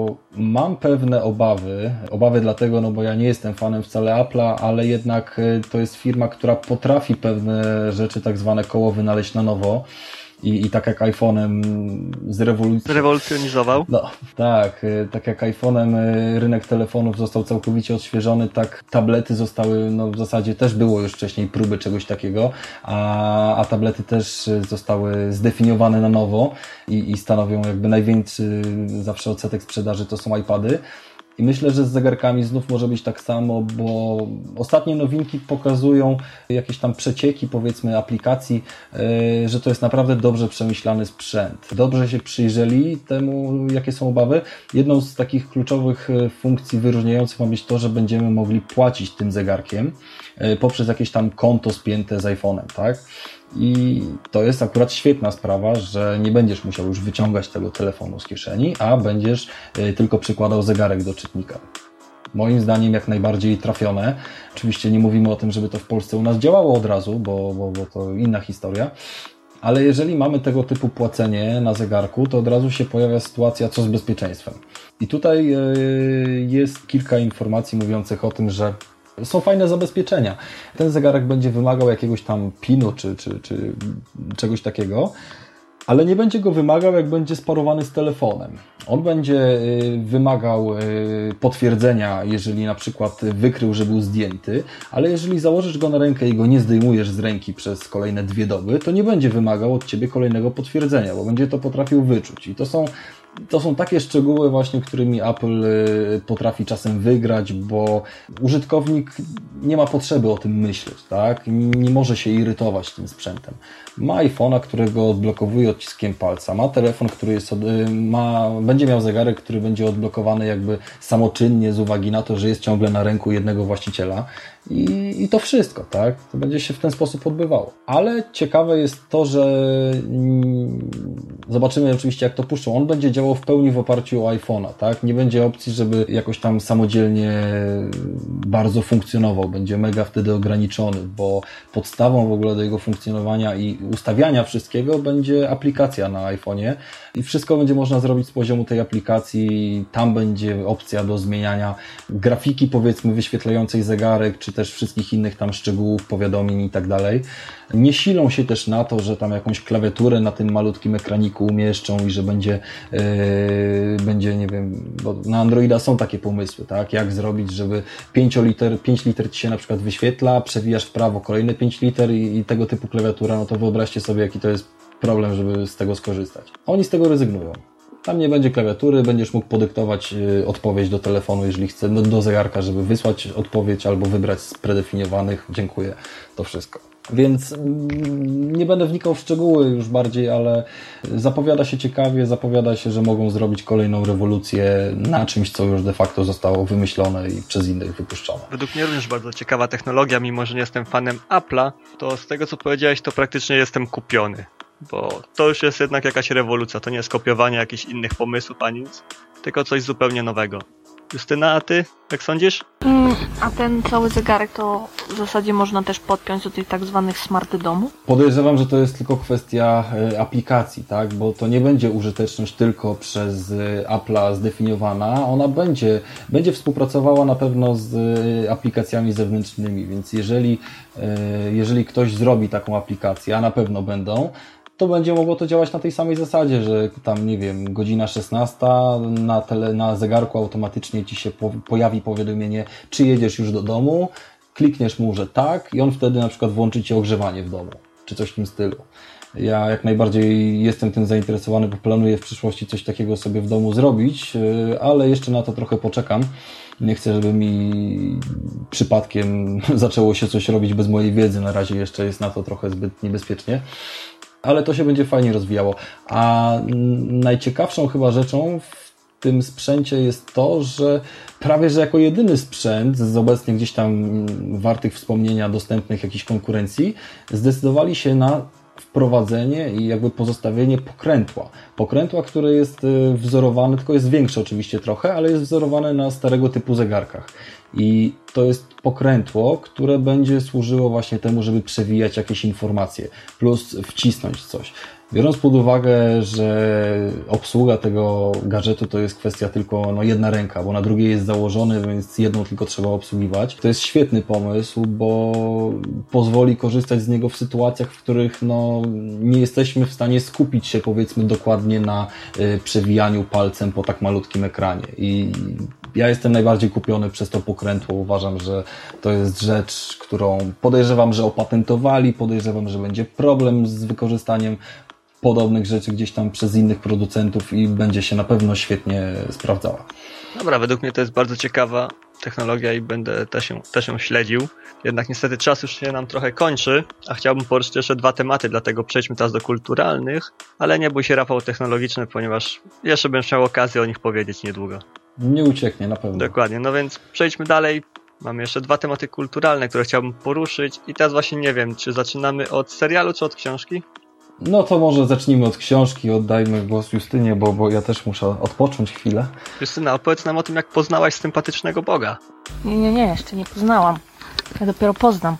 mam pewne obawy. Obawy dlatego, no bo ja nie jestem fanem wcale Apple'a, ale jednak to jest firma, która potrafi pewne rzeczy tak zwane koło wynaleźć na nowo. I, I tak jak iPhone'em zrewoluc... zrewolucjonizował. No, tak, tak jak iPhone'em rynek telefonów został całkowicie odświeżony, tak tablety zostały, no w zasadzie też było już wcześniej próby czegoś takiego, a, a tablety też zostały zdefiniowane na nowo i, i stanowią jakby największy zawsze odsetek sprzedaży to są iPady. I myślę, że z zegarkami znów może być tak samo, bo ostatnie nowinki pokazują jakieś tam przecieki, powiedzmy, aplikacji, yy, że to jest naprawdę dobrze przemyślany sprzęt. Dobrze się przyjrzeli temu, jakie są obawy. Jedną z takich kluczowych funkcji wyróżniających ma być to, że będziemy mogli płacić tym zegarkiem yy, poprzez jakieś tam konto spięte z iPhone'em, tak? I to jest akurat świetna sprawa, że nie będziesz musiał już wyciągać tego telefonu z kieszeni, a będziesz tylko przykładał zegarek do czytnika. Moim zdaniem jak najbardziej trafione. Oczywiście nie mówimy o tym, żeby to w Polsce u nas działało od razu, bo, bo, bo to inna historia. Ale jeżeli mamy tego typu płacenie na zegarku, to od razu się pojawia sytuacja, co z bezpieczeństwem. I tutaj jest kilka informacji mówiących o tym, że są fajne zabezpieczenia. Ten zegarek będzie wymagał jakiegoś tam pinu czy, czy, czy czegoś takiego, ale nie będzie go wymagał, jak będzie sparowany z telefonem. On będzie wymagał potwierdzenia, jeżeli na przykład wykrył, że był zdjęty, ale jeżeli założysz go na rękę i go nie zdejmujesz z ręki przez kolejne dwie doby, to nie będzie wymagał od Ciebie kolejnego potwierdzenia, bo będzie to potrafił wyczuć. I to są To są takie szczegóły właśnie, którymi Apple potrafi czasem wygrać, bo użytkownik nie ma potrzeby o tym myśleć, tak? Nie może się irytować tym sprzętem. Ma iPhone'a, którego odblokowuje odciskiem palca, ma telefon, który jest, od, ma, będzie miał zegarek, który będzie odblokowany jakby samoczynnie z uwagi na to, że jest ciągle na ręku jednego właściciela i, i to wszystko, tak? To będzie się w ten sposób odbywało. Ale ciekawe jest to, że mm, zobaczymy oczywiście, jak to puszczą. On będzie działał w pełni w oparciu o iPhone'a, tak? Nie będzie opcji, żeby jakoś tam samodzielnie bardzo funkcjonował. Będzie mega wtedy ograniczony, bo podstawą w ogóle do jego funkcjonowania i ustawiania wszystkiego będzie aplikacja na iPhone'ie i wszystko będzie można zrobić z poziomu tej aplikacji. Tam będzie opcja do zmieniania grafiki, powiedzmy, wyświetlającej zegarek, czy też wszystkich innych tam szczegółów, powiadomień i tak dalej. Nie silą się też na to, że tam jakąś klawiaturę na tym malutkim ekraniku umieszczą i że będzie, yy, będzie, nie wiem, bo na Androida są takie pomysły, tak? Jak zrobić, żeby pięć liter, pięć liter Ci się na przykład wyświetla, przewijasz w prawo kolejne pięć liter i, i tego typu klawiatura, no to wyobraźcie sobie, jaki to jest problem, żeby z tego skorzystać. Oni z tego rezygnują. Tam nie będzie klawiatury, będziesz mógł podyktować odpowiedź do telefonu, jeżeli chce, do, do zegarka, żeby wysłać odpowiedź albo wybrać z predefiniowanych. Dziękuję. To wszystko. Więc nie będę wnikał w szczegóły już bardziej, ale zapowiada się ciekawie, zapowiada się, że mogą zrobić kolejną rewolucję na czymś, co już de facto zostało wymyślone i przez innych wypuszczone. Według mnie również bardzo ciekawa technologia, mimo że nie jestem fanem Apple'a, to z tego co powiedziałeś, to praktycznie jestem kupiony. Bo to już jest jednak jakaś rewolucja, to nie jest kopiowanie jakichś innych pomysłów ani nic, tylko coś zupełnie nowego. Justyna, a ty, jak sądzisz? Mm, a ten cały zegarek to w zasadzie można też podpiąć do tych tak zwanych smart domów? Podejrzewam, że to jest tylko kwestia aplikacji, tak? Bo to nie będzie użyteczność tylko przez Apple'a zdefiniowana, ona będzie, będzie współpracowała na pewno z aplikacjami zewnętrznymi, więc jeżeli, jeżeli ktoś zrobi taką aplikację, a na pewno będą, to będzie mogło to działać na tej samej zasadzie, że tam, nie wiem, godzina szesnasta, na, tele, na zegarku automatycznie Ci się po, pojawi powiadomienie, czy jedziesz już do domu, klikniesz mu, że tak i on wtedy na przykład włączy Ci ogrzewanie w domu, czy coś w tym stylu. Ja jak najbardziej jestem tym zainteresowany, bo planuję w przyszłości coś takiego sobie w domu zrobić, ale jeszcze na to trochę poczekam. Nie chcę, żeby mi przypadkiem zaczęło się coś robić bez mojej wiedzy, na razie jeszcze jest na to trochę zbyt niebezpiecznie. Ale to się będzie fajnie rozwijało. A najciekawszą chyba rzeczą w tym sprzęcie jest to, że prawie że jako jedyny sprzęt z obecnie gdzieś tam wartych wspomnienia dostępnych jakiejś konkurencji zdecydowali się na wprowadzenie i jakby pozostawienie pokrętła. Pokrętła, które jest wzorowane, tylko jest większe oczywiście trochę, ale jest wzorowane na starego typu zegarkach. I to jest pokrętło, które będzie służyło właśnie temu, żeby przewijać jakieś informacje, plus wcisnąć coś. Biorąc pod uwagę, że obsługa tego gadżetu to jest kwestia tylko no, jedna ręka, bo na drugiej jest założony, więc jedną tylko trzeba obsługiwać. To jest świetny pomysł, bo pozwoli korzystać z niego w sytuacjach, w których no, nie jesteśmy w stanie skupić się powiedzmy dokładnie na y, przewijaniu palcem po tak malutkim ekranie. I ja jestem najbardziej kupiony przez to pokrętło. Uważam, że to jest rzecz, którą podejrzewam, że opatentowali, podejrzewam, że będzie problem z wykorzystaniem podobnych rzeczy gdzieś tam przez innych producentów i będzie się na pewno świetnie sprawdzała. Dobra, według mnie to jest bardzo ciekawa technologia i będę też ją, też ją śledził. Jednak niestety czas już się nam trochę kończy, a chciałbym poruszyć jeszcze dwa tematy, dlatego przejdźmy teraz do kulturalnych, ale nie bój się, Rafał, technologiczny, ponieważ jeszcze będziesz miał okazję o nich powiedzieć niedługo. Nie ucieknie, na pewno. Dokładnie, no więc przejdźmy dalej. Mamy jeszcze dwa tematy kulturalne, które chciałbym poruszyć i teraz właśnie nie wiem, czy zaczynamy od serialu, czy od książki? No to może zacznijmy od książki, oddajmy głos Justynie, bo, bo ja też muszę odpocząć chwilę. Justyna, opowiedz nam o tym, jak poznałaś sympatycznego Boga. Nie, nie, nie, jeszcze nie poznałam. Ja dopiero poznam.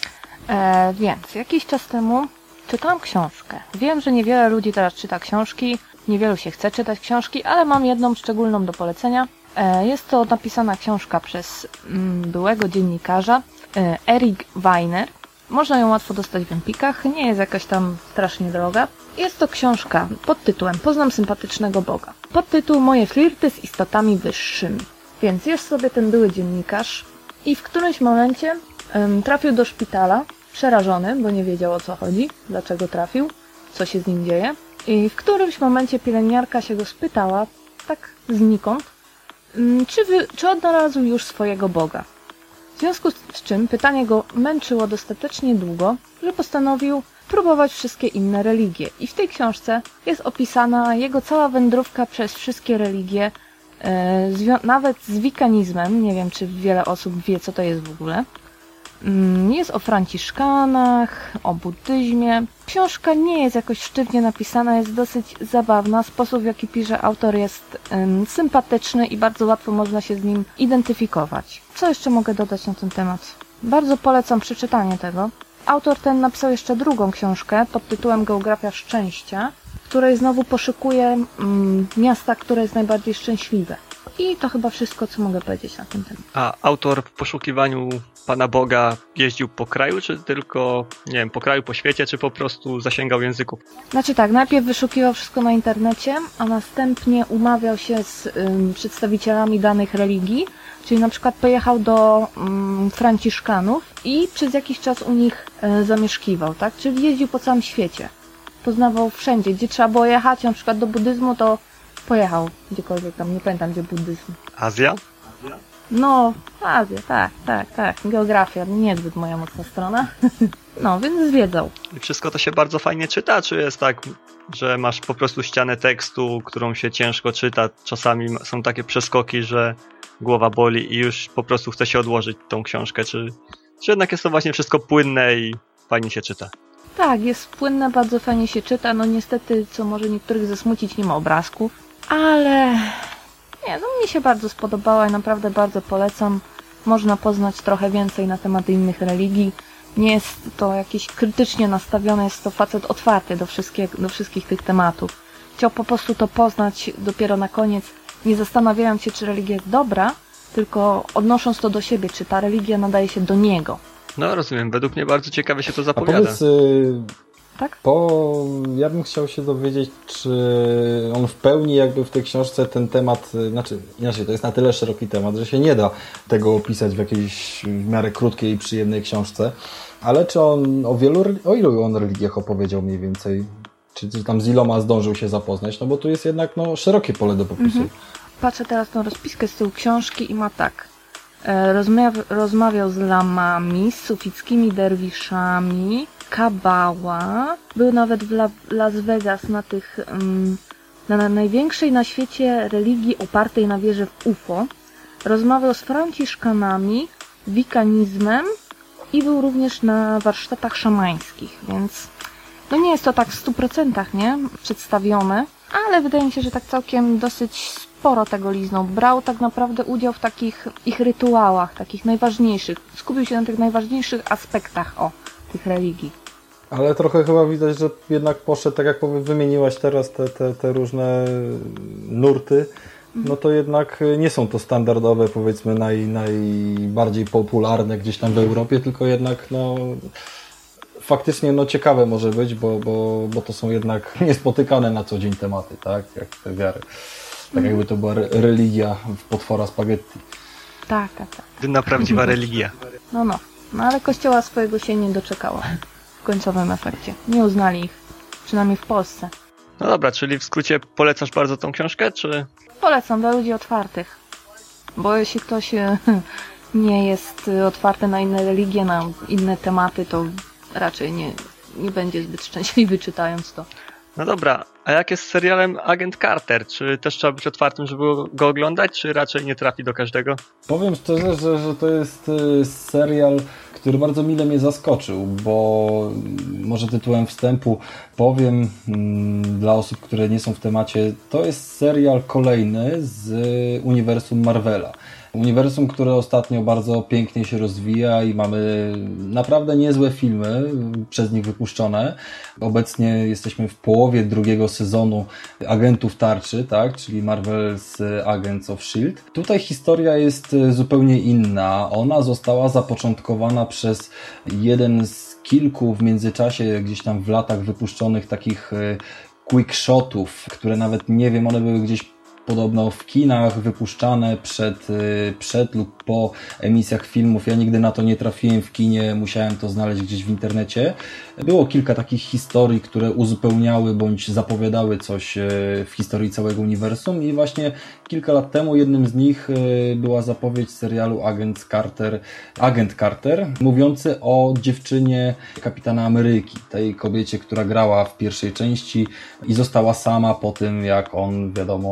E, więc jakiś czas temu czytałam książkę. Wiem, że niewiele ludzi teraz czyta książki, niewielu się chce czytać książki, ale mam jedną szczególną do polecenia. E, jest to napisana książka przez mm, byłego dziennikarza e, Eric Weiner. Można ją łatwo dostać w Empikach, nie jest jakaś tam strasznie droga. Jest to książka pod tytułem Poznam sympatycznego Boga. Podtytuł Moje flirty z istotami wyższymi. Więc jest sobie ten były dziennikarz i w którymś momencie um, trafił do szpitala, przerażony, bo nie wiedział o co chodzi, dlaczego trafił, co się z nim dzieje. I w którymś momencie pielęgniarka się go spytała, tak znikąd, um, czy, wy, czy odnalazł już swojego Boga. W związku z czym pytanie go męczyło dostatecznie długo, że postanowił próbować wszystkie inne religie. I w tej książce jest opisana jego cała wędrówka przez wszystkie religie, e, nawet z wikanizmem. Nie wiem, czy wiele osób wie, co to jest w ogóle. Jest o franciszkanach, o buddyzmie. Książka nie jest jakoś sztywnie napisana, jest dosyć zabawna. Sposób, w jaki pisze autor, jest um, sympatyczny i bardzo łatwo można się z nim identyfikować. Co jeszcze mogę dodać na ten temat? Bardzo polecam przeczytanie tego. Autor ten napisał jeszcze drugą książkę pod tytułem Geografia Szczęścia, w której znowu poszukuje um, miasta, które jest najbardziej szczęśliwe. I to chyba wszystko, co mogę powiedzieć na ten temat. A autor w poszukiwaniu Pana Boga jeździł po kraju, czy tylko, nie wiem, po kraju, po świecie, czy po prostu zasięgał języków? Znaczy tak, najpierw wyszukiwał wszystko na internecie, a następnie umawiał się z ym, przedstawicielami danych religii, czyli na przykład pojechał do ym, Franciszkanów i przez jakiś czas u nich y, zamieszkiwał, tak? Czyli jeździł po całym świecie. Poznawał wszędzie, gdzie trzeba było jechać, na przykład do buddyzmu, to pojechał gdziekolwiek tam, nie pamiętam gdzie buddyzm. Azja? No, Azja, tak, tak, tak. Geografia, niezbyt moja mocna strona. No, więc zwiedzał. I wszystko to się bardzo fajnie czyta, czy jest tak, że masz po prostu ścianę tekstu, którą się ciężko czyta? Czasami są takie przeskoki, że głowa boli i już po prostu chce się odłożyć tą książkę, czy, czy jednak jest to właśnie wszystko płynne i fajnie się czyta? Tak, jest płynne, bardzo fajnie się czyta. No niestety, co może niektórych zasmucić, nie ma obrazków. Ale nie, no mnie się bardzo spodobała i naprawdę bardzo polecam. Można poznać trochę więcej na temat innych religii. Nie jest to jakieś krytycznie nastawione, jest to facet otwarty do wszystkich, do wszystkich tych tematów. Chciał po prostu to poznać dopiero na koniec, nie zastanawiając się, czy religia jest dobra, tylko odnosząc to do siebie, czy ta religia nadaje się do niego. No rozumiem, według mnie bardzo ciekawie się to A zapowiada. powiedz, y, Tak? bo ja bym chciał się dowiedzieć, czy on w pełni jakby w tej książce ten temat, y, znaczy inaczej, to jest na tyle szeroki temat, że się nie da tego opisać w jakiejś w miarę krótkiej i przyjemnej książce, ale czy on o wielu, o ilu on religiach opowiedział mniej więcej? Czy, czy tam z iloma zdążył się zapoznać? No bo tu jest jednak no, szerokie pole do popisu. Mhm. Patrzę teraz na rozpiskę z tyłu książki i ma tak. Rozmawia, rozmawiał z lamami, z sufickimi derwiszami, kabała. Był nawet w La, Las Vegas na tych um, na, na największej na świecie religii opartej na wierze w U F O. Rozmawiał z franciszkanami, wikanizmem i był również na warsztatach szamańskich, więc no nie jest to tak w stu procentach, nie? Przedstawione, ale wydaje mi się, że tak całkiem dosyć sporo tego liznął. Brał tak naprawdę udział w takich ich rytuałach, takich najważniejszych. Skupił się na tych najważniejszych aspektach, o, tych religii. Ale trochę chyba widać, że jednak poszedł, tak jak wymieniłaś teraz te, te, te różne nurty, no to jednak nie są to standardowe, powiedzmy, naj, najbardziej popularne gdzieś tam w Europie, tylko jednak no faktycznie no ciekawe może być, bo, bo, bo to są jednak niespotykane na co dzień tematy, tak? Jak te wiary. Tak jakby to była re- religia w potwora spaghetti. Tak, tak, tak. Dynna prawdziwa religia. No, no. No ale kościoła swojego się nie doczekała w końcowym efekcie. Nie uznali ich. Przynajmniej w Polsce. No dobra, czyli w skrócie polecasz bardzo tą książkę, czy... Polecam dla ludzi otwartych. Bo jeśli ktoś nie jest otwarty na inne religie, na inne tematy, to raczej nie, nie będzie zbyt szczęśliwy czytając to. No dobra, a jak jest z serialem Agent Carter? Czy też trzeba być otwartym, żeby go oglądać, czy raczej nie trafi do każdego? Powiem szczerze, że, że to jest serial, który bardzo mile mnie zaskoczył, bo może tytułem wstępu powiem mm, dla osób, które nie są w temacie, to jest serial kolejny z uniwersum Marvela. Uniwersum, które ostatnio bardzo pięknie się rozwija i mamy naprawdę niezłe filmy przez nich wypuszczone. Obecnie jesteśmy w połowie drugiego sezonu Agentów Tarczy, tak, czyli Marvel's Agents of Shield. Tutaj historia jest zupełnie inna. Ona została zapoczątkowana przez jeden z kilku w międzyczasie gdzieś tam w latach wypuszczonych takich quick shotów, które nawet nie wiem, one były gdzieś podobno w kinach wypuszczane przed, przed lub po emisjach filmów. Ja nigdy na to nie trafiłem w kinie, musiałem to znaleźć gdzieś w internecie. Było kilka takich historii, które uzupełniały bądź zapowiadały coś w historii całego uniwersum i właśnie kilka lat temu jednym z nich była zapowiedź serialu Agent Carter, Agent Carter, mówiący o dziewczynie Kapitana Ameryki, tej kobiecie, która grała w pierwszej części i została sama po tym, jak on, wiadomo,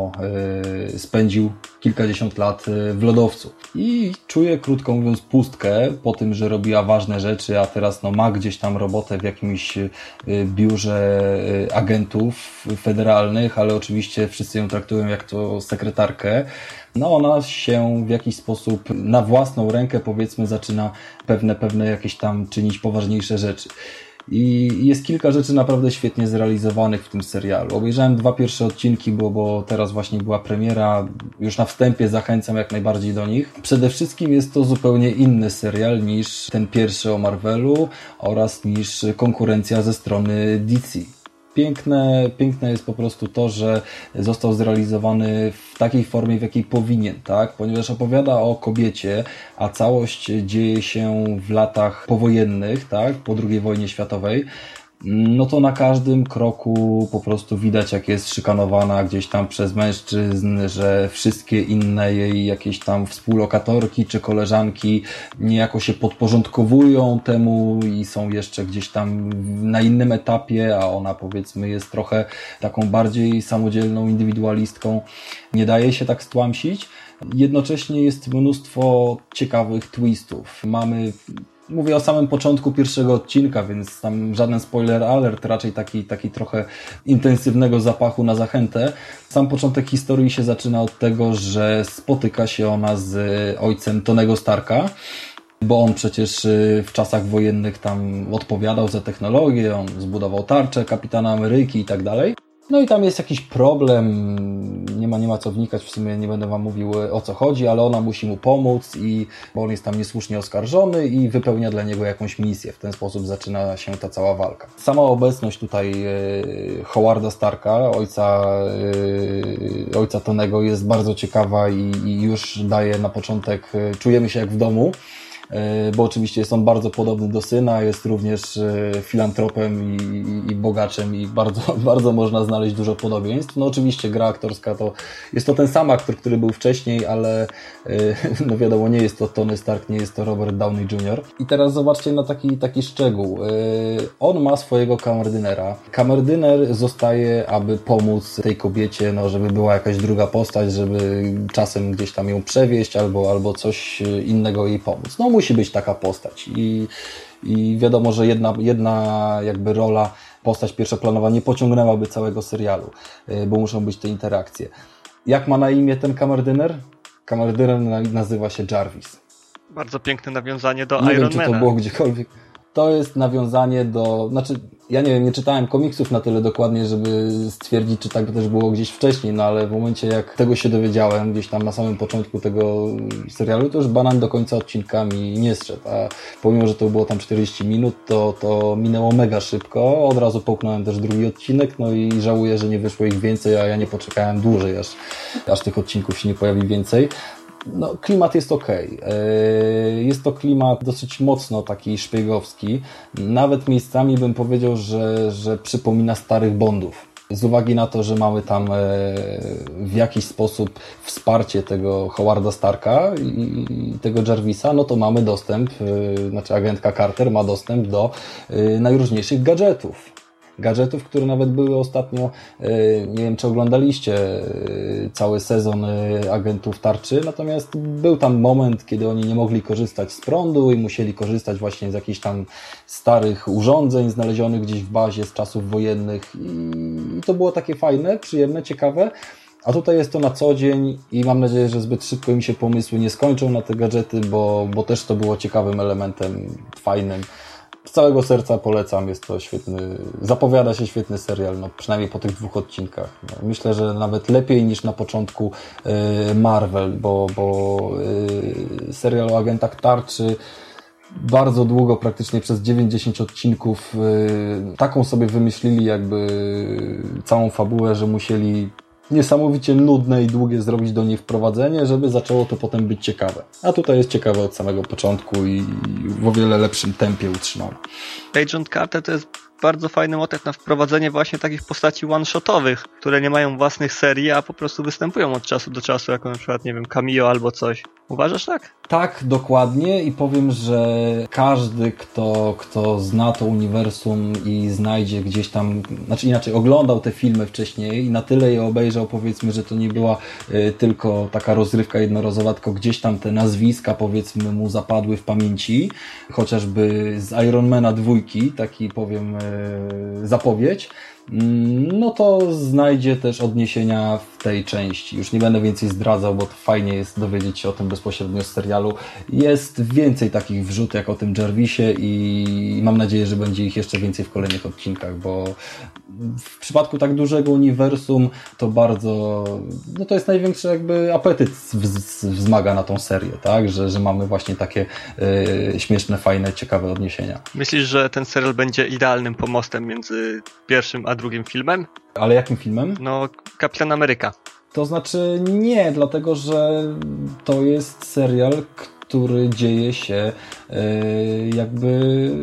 spędził kilkadziesiąt lat w lodowcu. I czuje, krótko mówiąc, pustkę po tym, że robiła ważne rzeczy, a teraz no, ma gdzieś tam robotę w jakimś biurze agentów federalnych, ale oczywiście wszyscy ją traktują jak to sekretarkę. No ona się w jakiś sposób na własną rękę, powiedzmy, zaczyna pewne, pewne jakieś tam czynić poważniejsze rzeczy. I jest kilka rzeczy naprawdę świetnie zrealizowanych w tym serialu. Obejrzałem dwa pierwsze odcinki, bo, bo teraz właśnie była premiera. Już na wstępie zachęcam jak najbardziej do nich. Przede wszystkim jest to zupełnie inny serial niż ten pierwszy o Marvelu oraz niż konkurencja ze strony D C. Piękne, piękne jest po prostu to, że został zrealizowany w takiej formie, w jakiej powinien, tak? Ponieważ opowiada o kobiecie, a całość dzieje się w latach powojennych, tak? Po drugiej wojnie światowej. No to na każdym kroku po prostu widać, jak jest szykanowana gdzieś tam przez mężczyzn, że wszystkie inne jej jakieś tam współlokatorki czy koleżanki niejako się podporządkowują temu i są jeszcze gdzieś tam na innym etapie, a ona powiedzmy jest trochę taką bardziej samodzielną indywidualistką. Nie daje się tak stłamsić. Jednocześnie jest mnóstwo ciekawych twistów. Mamy... Mówię o samym początku pierwszego odcinka, więc tam żaden spoiler alert, raczej taki, taki trochę intensywnego zapachu na zachętę. Sam początek historii się zaczyna od tego, że spotyka się ona z ojcem Tonego Starka, bo on przecież w czasach wojennych tam odpowiadał za technologię, on zbudował tarczę Kapitana Ameryki i tak dalej. No i tam jest jakiś problem, nie ma, nie ma co wnikać, w sumie nie będę wam mówił o co chodzi, ale ona musi mu pomóc, i, bo on jest tam niesłusznie oskarżony i wypełnia dla niego jakąś misję. W ten sposób zaczyna się ta cała walka. Sama obecność tutaj Howarda Starka, ojca, ojca Tonego, jest bardzo ciekawa i, i już daje na początek, czujemy się jak w domu. Bo oczywiście jest on bardzo podobny do syna, jest również filantropem i, i bogaczem i bardzo, bardzo można znaleźć dużo podobieństw. No oczywiście gra aktorska to jest to ten sam aktor, który był wcześniej, ale no wiadomo, nie jest to Tony Stark, nie jest to Robert Downey junior I teraz zobaczcie na taki, taki szczegół. On ma swojego kamerdynera. Kamerdyner zostaje, aby pomóc tej kobiecie, no żeby była jakaś druga postać, żeby czasem gdzieś tam ją przewieźć albo, albo coś innego jej pomóc. No musi być taka postać i, i wiadomo, że jedna, jedna jakby rola, postać pierwszoplanowa nie pociągnęłaby całego serialu, bo muszą być te interakcje. Jak ma na imię ten kamerdyner? Kamerdyner nazywa się Jarvis. Bardzo piękne nawiązanie do nie Iron wiem, czy Mana. to było gdziekolwiek. To jest nawiązanie do... Znaczy, ja nie wiem, nie czytałem komiksów na tyle dokładnie, żeby stwierdzić, czy tak to też było gdzieś wcześniej, no ale w momencie, jak tego się dowiedziałem, gdzieś tam na samym początku tego serialu, to już banan do końca odcinka mi nie zszedł. A pomimo, że to było tam czterdzieści minut, to, to minęło mega szybko. Od razu połknąłem też drugi odcinek, no i żałuję, że nie wyszło ich więcej, a ja nie poczekałem dłużej, aż, aż tych odcinków się nie pojawi więcej. No, klimat jest okej. Jest to klimat dosyć mocno taki szpiegowski. Nawet miejscami bym powiedział, że, że przypomina starych Bondów. Z uwagi na to, że mamy tam w jakiś sposób wsparcie tego Howarda Starka i tego Jarvisa, no to mamy dostęp, znaczy agentka Carter ma dostęp do najróżniejszych gadżetów. Gadżetów, które nawet były ostatnio, nie wiem czy oglądaliście cały sezon Agentów Tarczy, natomiast był tam moment, kiedy oni nie mogli korzystać z prądu i musieli korzystać właśnie z jakichś tam starych urządzeń znalezionych gdzieś w bazie z czasów wojennych i to było takie fajne, przyjemne, ciekawe. A tutaj jest to na co dzień i mam nadzieję, że zbyt szybko im się pomysły nie skończą na te gadżety, bo, bo też to było ciekawym elementem, fajnym. Z całego serca polecam, jest to świetny, zapowiada się świetny serial, no przynajmniej po tych dwóch odcinkach. No, myślę, że nawet lepiej niż na początku y, Marvel, bo, bo y, serial o agentach Tarczy bardzo długo, praktycznie przez dziewięćdziesiąt odcinków, y, taką sobie wymyślili jakby całą fabułę, że musieli niesamowicie nudne i długie zrobić do niej wprowadzenie, żeby zaczęło to potem być ciekawe. A tutaj jest ciekawe od samego początku i w o wiele lepszym tempie utrzymane. Agent Carter to jest bardzo fajny motyw na wprowadzenie właśnie takich postaci one-shotowych, które nie mają własnych serii, a po prostu występują od czasu do czasu, jako na przykład, nie wiem, cameo albo coś. Uważasz tak? Tak, dokładnie i powiem, że każdy, kto, kto zna to uniwersum i znajdzie gdzieś tam, znaczy inaczej, oglądał te filmy wcześniej i na tyle je obejrzał, powiedzmy, że to nie była y, tylko taka rozrywka jednorazowa, tylko gdzieś tam te nazwiska, powiedzmy, mu zapadły w pamięci, chociażby z Ironmana dwójki, taki powiem y, zapowiedź, no to znajdzie też odniesienia w tej części. Już nie będę więcej zdradzał, bo to fajnie jest dowiedzieć się o tym bezpośrednio z serialu. Jest więcej takich wrzut jak o tym Jarvisie i mam nadzieję, że będzie ich jeszcze więcej w kolejnych odcinkach, bo w przypadku tak dużego uniwersum to bardzo, no to jest największy jakby apetyt wzmaga na tą serię, tak? Że, że mamy właśnie takie y, śmieszne, fajne, ciekawe odniesienia. Myślisz, że ten serial będzie idealnym pomostem między pierwszym a drugim filmem? Ale jakim filmem? No, Kapitan Ameryka. To znaczy nie, dlatego że to jest serial, który dzieje się yy, jakby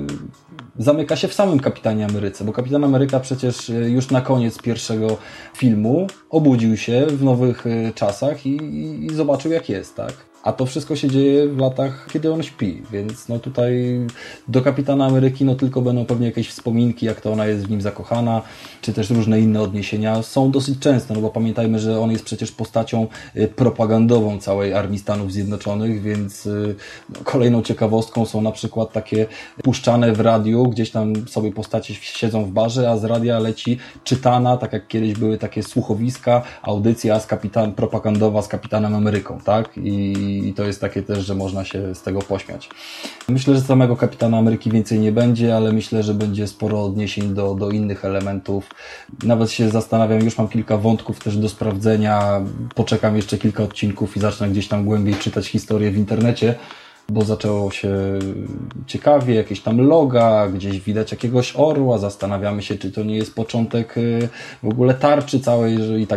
zamyka się w samym Kapitanie Ameryce, bo Kapitan Ameryka przecież już na koniec pierwszego filmu obudził się w nowych czasach i, i, i zobaczył jak jest, tak? A to wszystko się dzieje w latach, kiedy on śpi, więc no tutaj do Kapitana Ameryki no tylko będą pewnie jakieś wspominki, jak to ona jest w nim zakochana, czy też różne inne odniesienia. Są dosyć częste, no bo pamiętajmy, że on jest przecież postacią propagandową całej Armii Stanów Zjednoczonych, więc no, kolejną ciekawostką są na przykład takie puszczane w radiu, gdzieś tam sobie postacie siedzą w barze, a z radia leci czytana, tak jak kiedyś były takie słuchowiska, audycja z kapitan, propagandowa z Kapitanem Ameryką, tak? I I to jest takie też, że można się z tego pośmiać. Myślę, że samego Kapitana Ameryki więcej nie będzie, ale myślę, że będzie sporo odniesień do, do innych elementów. Nawet się zastanawiam, już mam kilka wątków też do sprawdzenia. Poczekam jeszcze kilka odcinków i zacznę gdzieś tam głębiej czytać historię w internecie, bo zaczęło się ciekawie, jakieś tam loga, gdzieś widać jakiegoś orła, zastanawiamy się, czy to nie jest początek w ogóle tarczy całej, że i tak,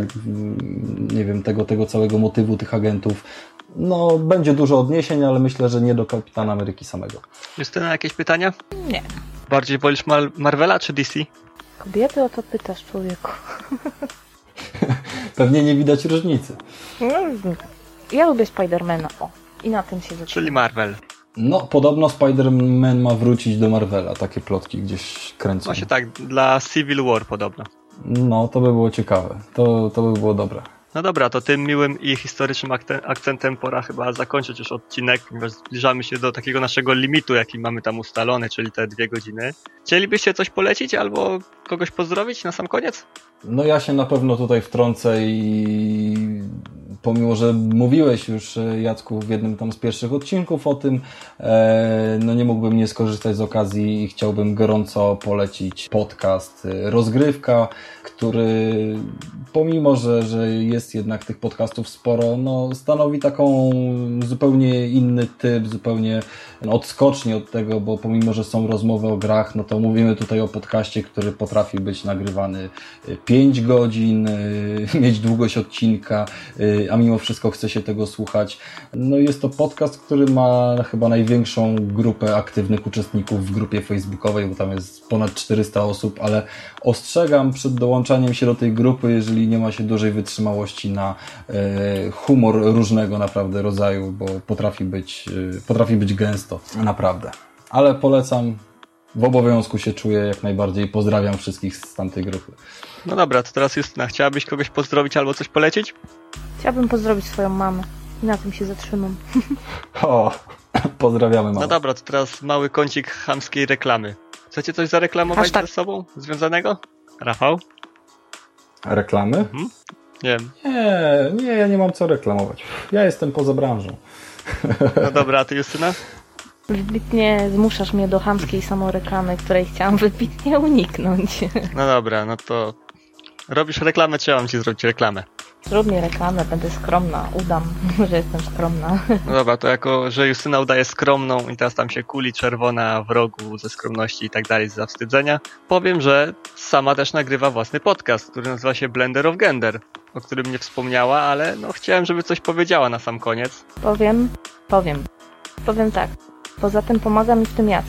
nie wiem, tego, tego całego motywu tych agentów. No, będzie dużo odniesień, ale myślę, że nie do Kapitana Ameryki samego. Justyna, jakieś pytania? Nie. Bardziej wolisz Mar- Marvela czy D C? Kobiety o to pytasz, człowieku. Pewnie nie widać różnicy. Ja lubię Spidermana, o. I na tym się zaczyna. Czyli Marvel. No, podobno Spider-Man ma wrócić do Marvela. Takie plotki gdzieś kręcą. Właśnie tak, dla Civil War podobno. No, to by było ciekawe. To, to by było dobre. No dobra, to tym miłym i historycznym akcentem pora chyba zakończyć już odcinek, ponieważ zbliżamy się do takiego naszego limitu, jaki mamy tam ustalony, czyli te dwie godziny. Chcielibyście coś polecić albo kogoś pozdrowić na sam koniec? No ja się na pewno tutaj wtrącę i pomimo, że mówiłeś już, Jacku, w jednym tam z pierwszych odcinków o tym, no nie mógłbym nie skorzystać z okazji i chciałbym gorąco polecić podcast Rozgrywka, który pomimo, że, że jest jednak tych podcastów sporo, no stanowi taką zupełnie inny typ, zupełnie odskocznie od tego, bo pomimo, że są rozmowy o grach, no to mówimy tutaj o podcaście, który potrafi być nagrywany pięć godzin, mieć długość odcinka, a mimo wszystko chce się tego słuchać. No jest to podcast, który ma chyba największą grupę aktywnych uczestników w grupie facebookowej, bo tam jest ponad czterysta osób, ale ostrzegam przed dołączaniem się do tej grupy, jeżeli nie ma się dużej wytrzymałości na humor różnego naprawdę rodzaju, bo potrafi być, potrafi być gęsto, naprawdę. Ale polecam, w obowiązku się czuję jak najbardziej. Pozdrawiam wszystkich z tamtej grupy. No dobra, to teraz Justyna, chciałabyś kogoś pozdrowić albo coś polecić? Chciałabym pozdrowić swoją mamę i na tym się zatrzymam. O, pozdrawiamy mamę. No dobra, to teraz mały kącik chamskiej reklamy. Chcecie coś zareklamować tak. ze sobą związanego? Rafał? Reklamy? Mhm. Nie wiem. Nie, nie, ja nie mam co reklamować. Ja jestem poza branżą. No dobra, a ty, Justyna? Wybitnie zmuszasz mnie do chamskiej samoreklamy, której chciałam wybitnie uniknąć. No dobra, no to robisz reklamę, czy ja mam ci zrobić reklamę? Zrób mi reklamę, będę skromna, udam, że jestem skromna. No dobra, to jako, że Justyna udaje skromną i teraz tam się kuli czerwona w rogu ze skromności i tak dalej, z zawstydzenia, powiem, że sama też nagrywa własny podcast, który nazywa się Blender of Gender, o którym nie wspomniała, ale no chciałem, żeby coś powiedziała na sam koniec. Powiem, powiem, powiem tak. Poza tym pomaga mi w tym Jacek.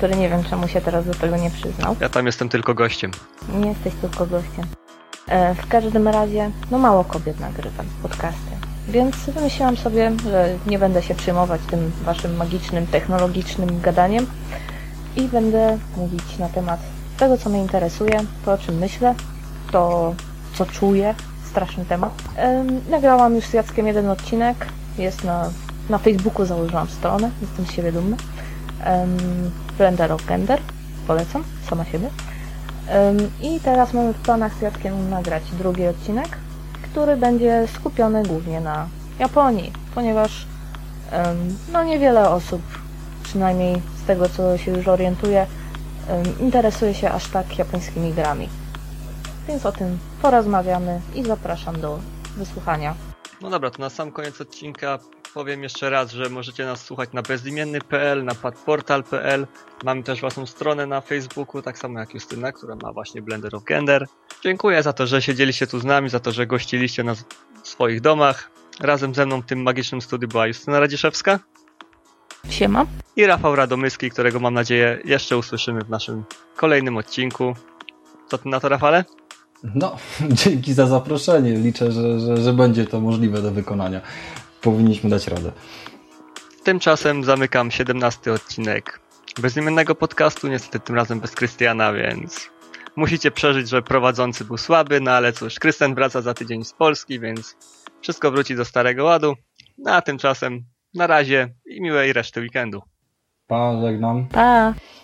który nie wiem czemu się teraz do tego nie przyznał. Ja tam jestem tylko gościem. Nie jesteś tylko gościem. E, w każdym razie, no mało kobiet nagrywa podcasty. Więc wymyśliłam sobie, że nie będę się przejmować tym waszym magicznym, technologicznym gadaniem i będę mówić na temat tego, co mnie interesuje, to o czym myślę, to co czuję. Straszny temat. Ym, nagrałam już z Jackiem jeden odcinek. Jest na, na Facebooku, założyłam stronę. Jestem z siebie dumna. Ym, Blender of Gender. Polecam. Sama siebie. Ym, I teraz mamy w planach z Jackiem nagrać drugi odcinek, który będzie skupiony głównie na Japonii, ponieważ ym, no niewiele osób, przynajmniej z tego, co się już orientuje, ym, interesuje się aż tak japońskimi grami. Więc o tym porozmawiamy i zapraszam do wysłuchania. No dobra, to na sam koniec odcinka powiem jeszcze raz, że możecie nas słuchać na bezimienny kropka p l, na padportal kropka p l. Mamy też własną stronę na Facebooku, tak samo jak Justyna, która ma właśnie Blender of Gender. Dziękuję za to, że siedzieliście tu z nami, za to, że gościliście nas w swoich domach. Razem ze mną w tym magicznym studiu była Justyna Radziszewska. Siema. I Rafał Radomyski, którego mam nadzieję jeszcze usłyszymy w naszym kolejnym odcinku. Co ty na to, Rafale? No, dzięki za zaproszenie. Liczę, że, że, że będzie to możliwe do wykonania. Powinniśmy dać radę. Tymczasem zamykam siedemnasty odcinek bezimiennego podcastu, niestety tym razem bez Krystiana, więc musicie przeżyć, że prowadzący był słaby, no ale cóż, Krystian wraca za tydzień z Polski, więc wszystko wróci do starego ładu. No a tymczasem na razie i miłej reszty weekendu. Pa, żegnam. Pa.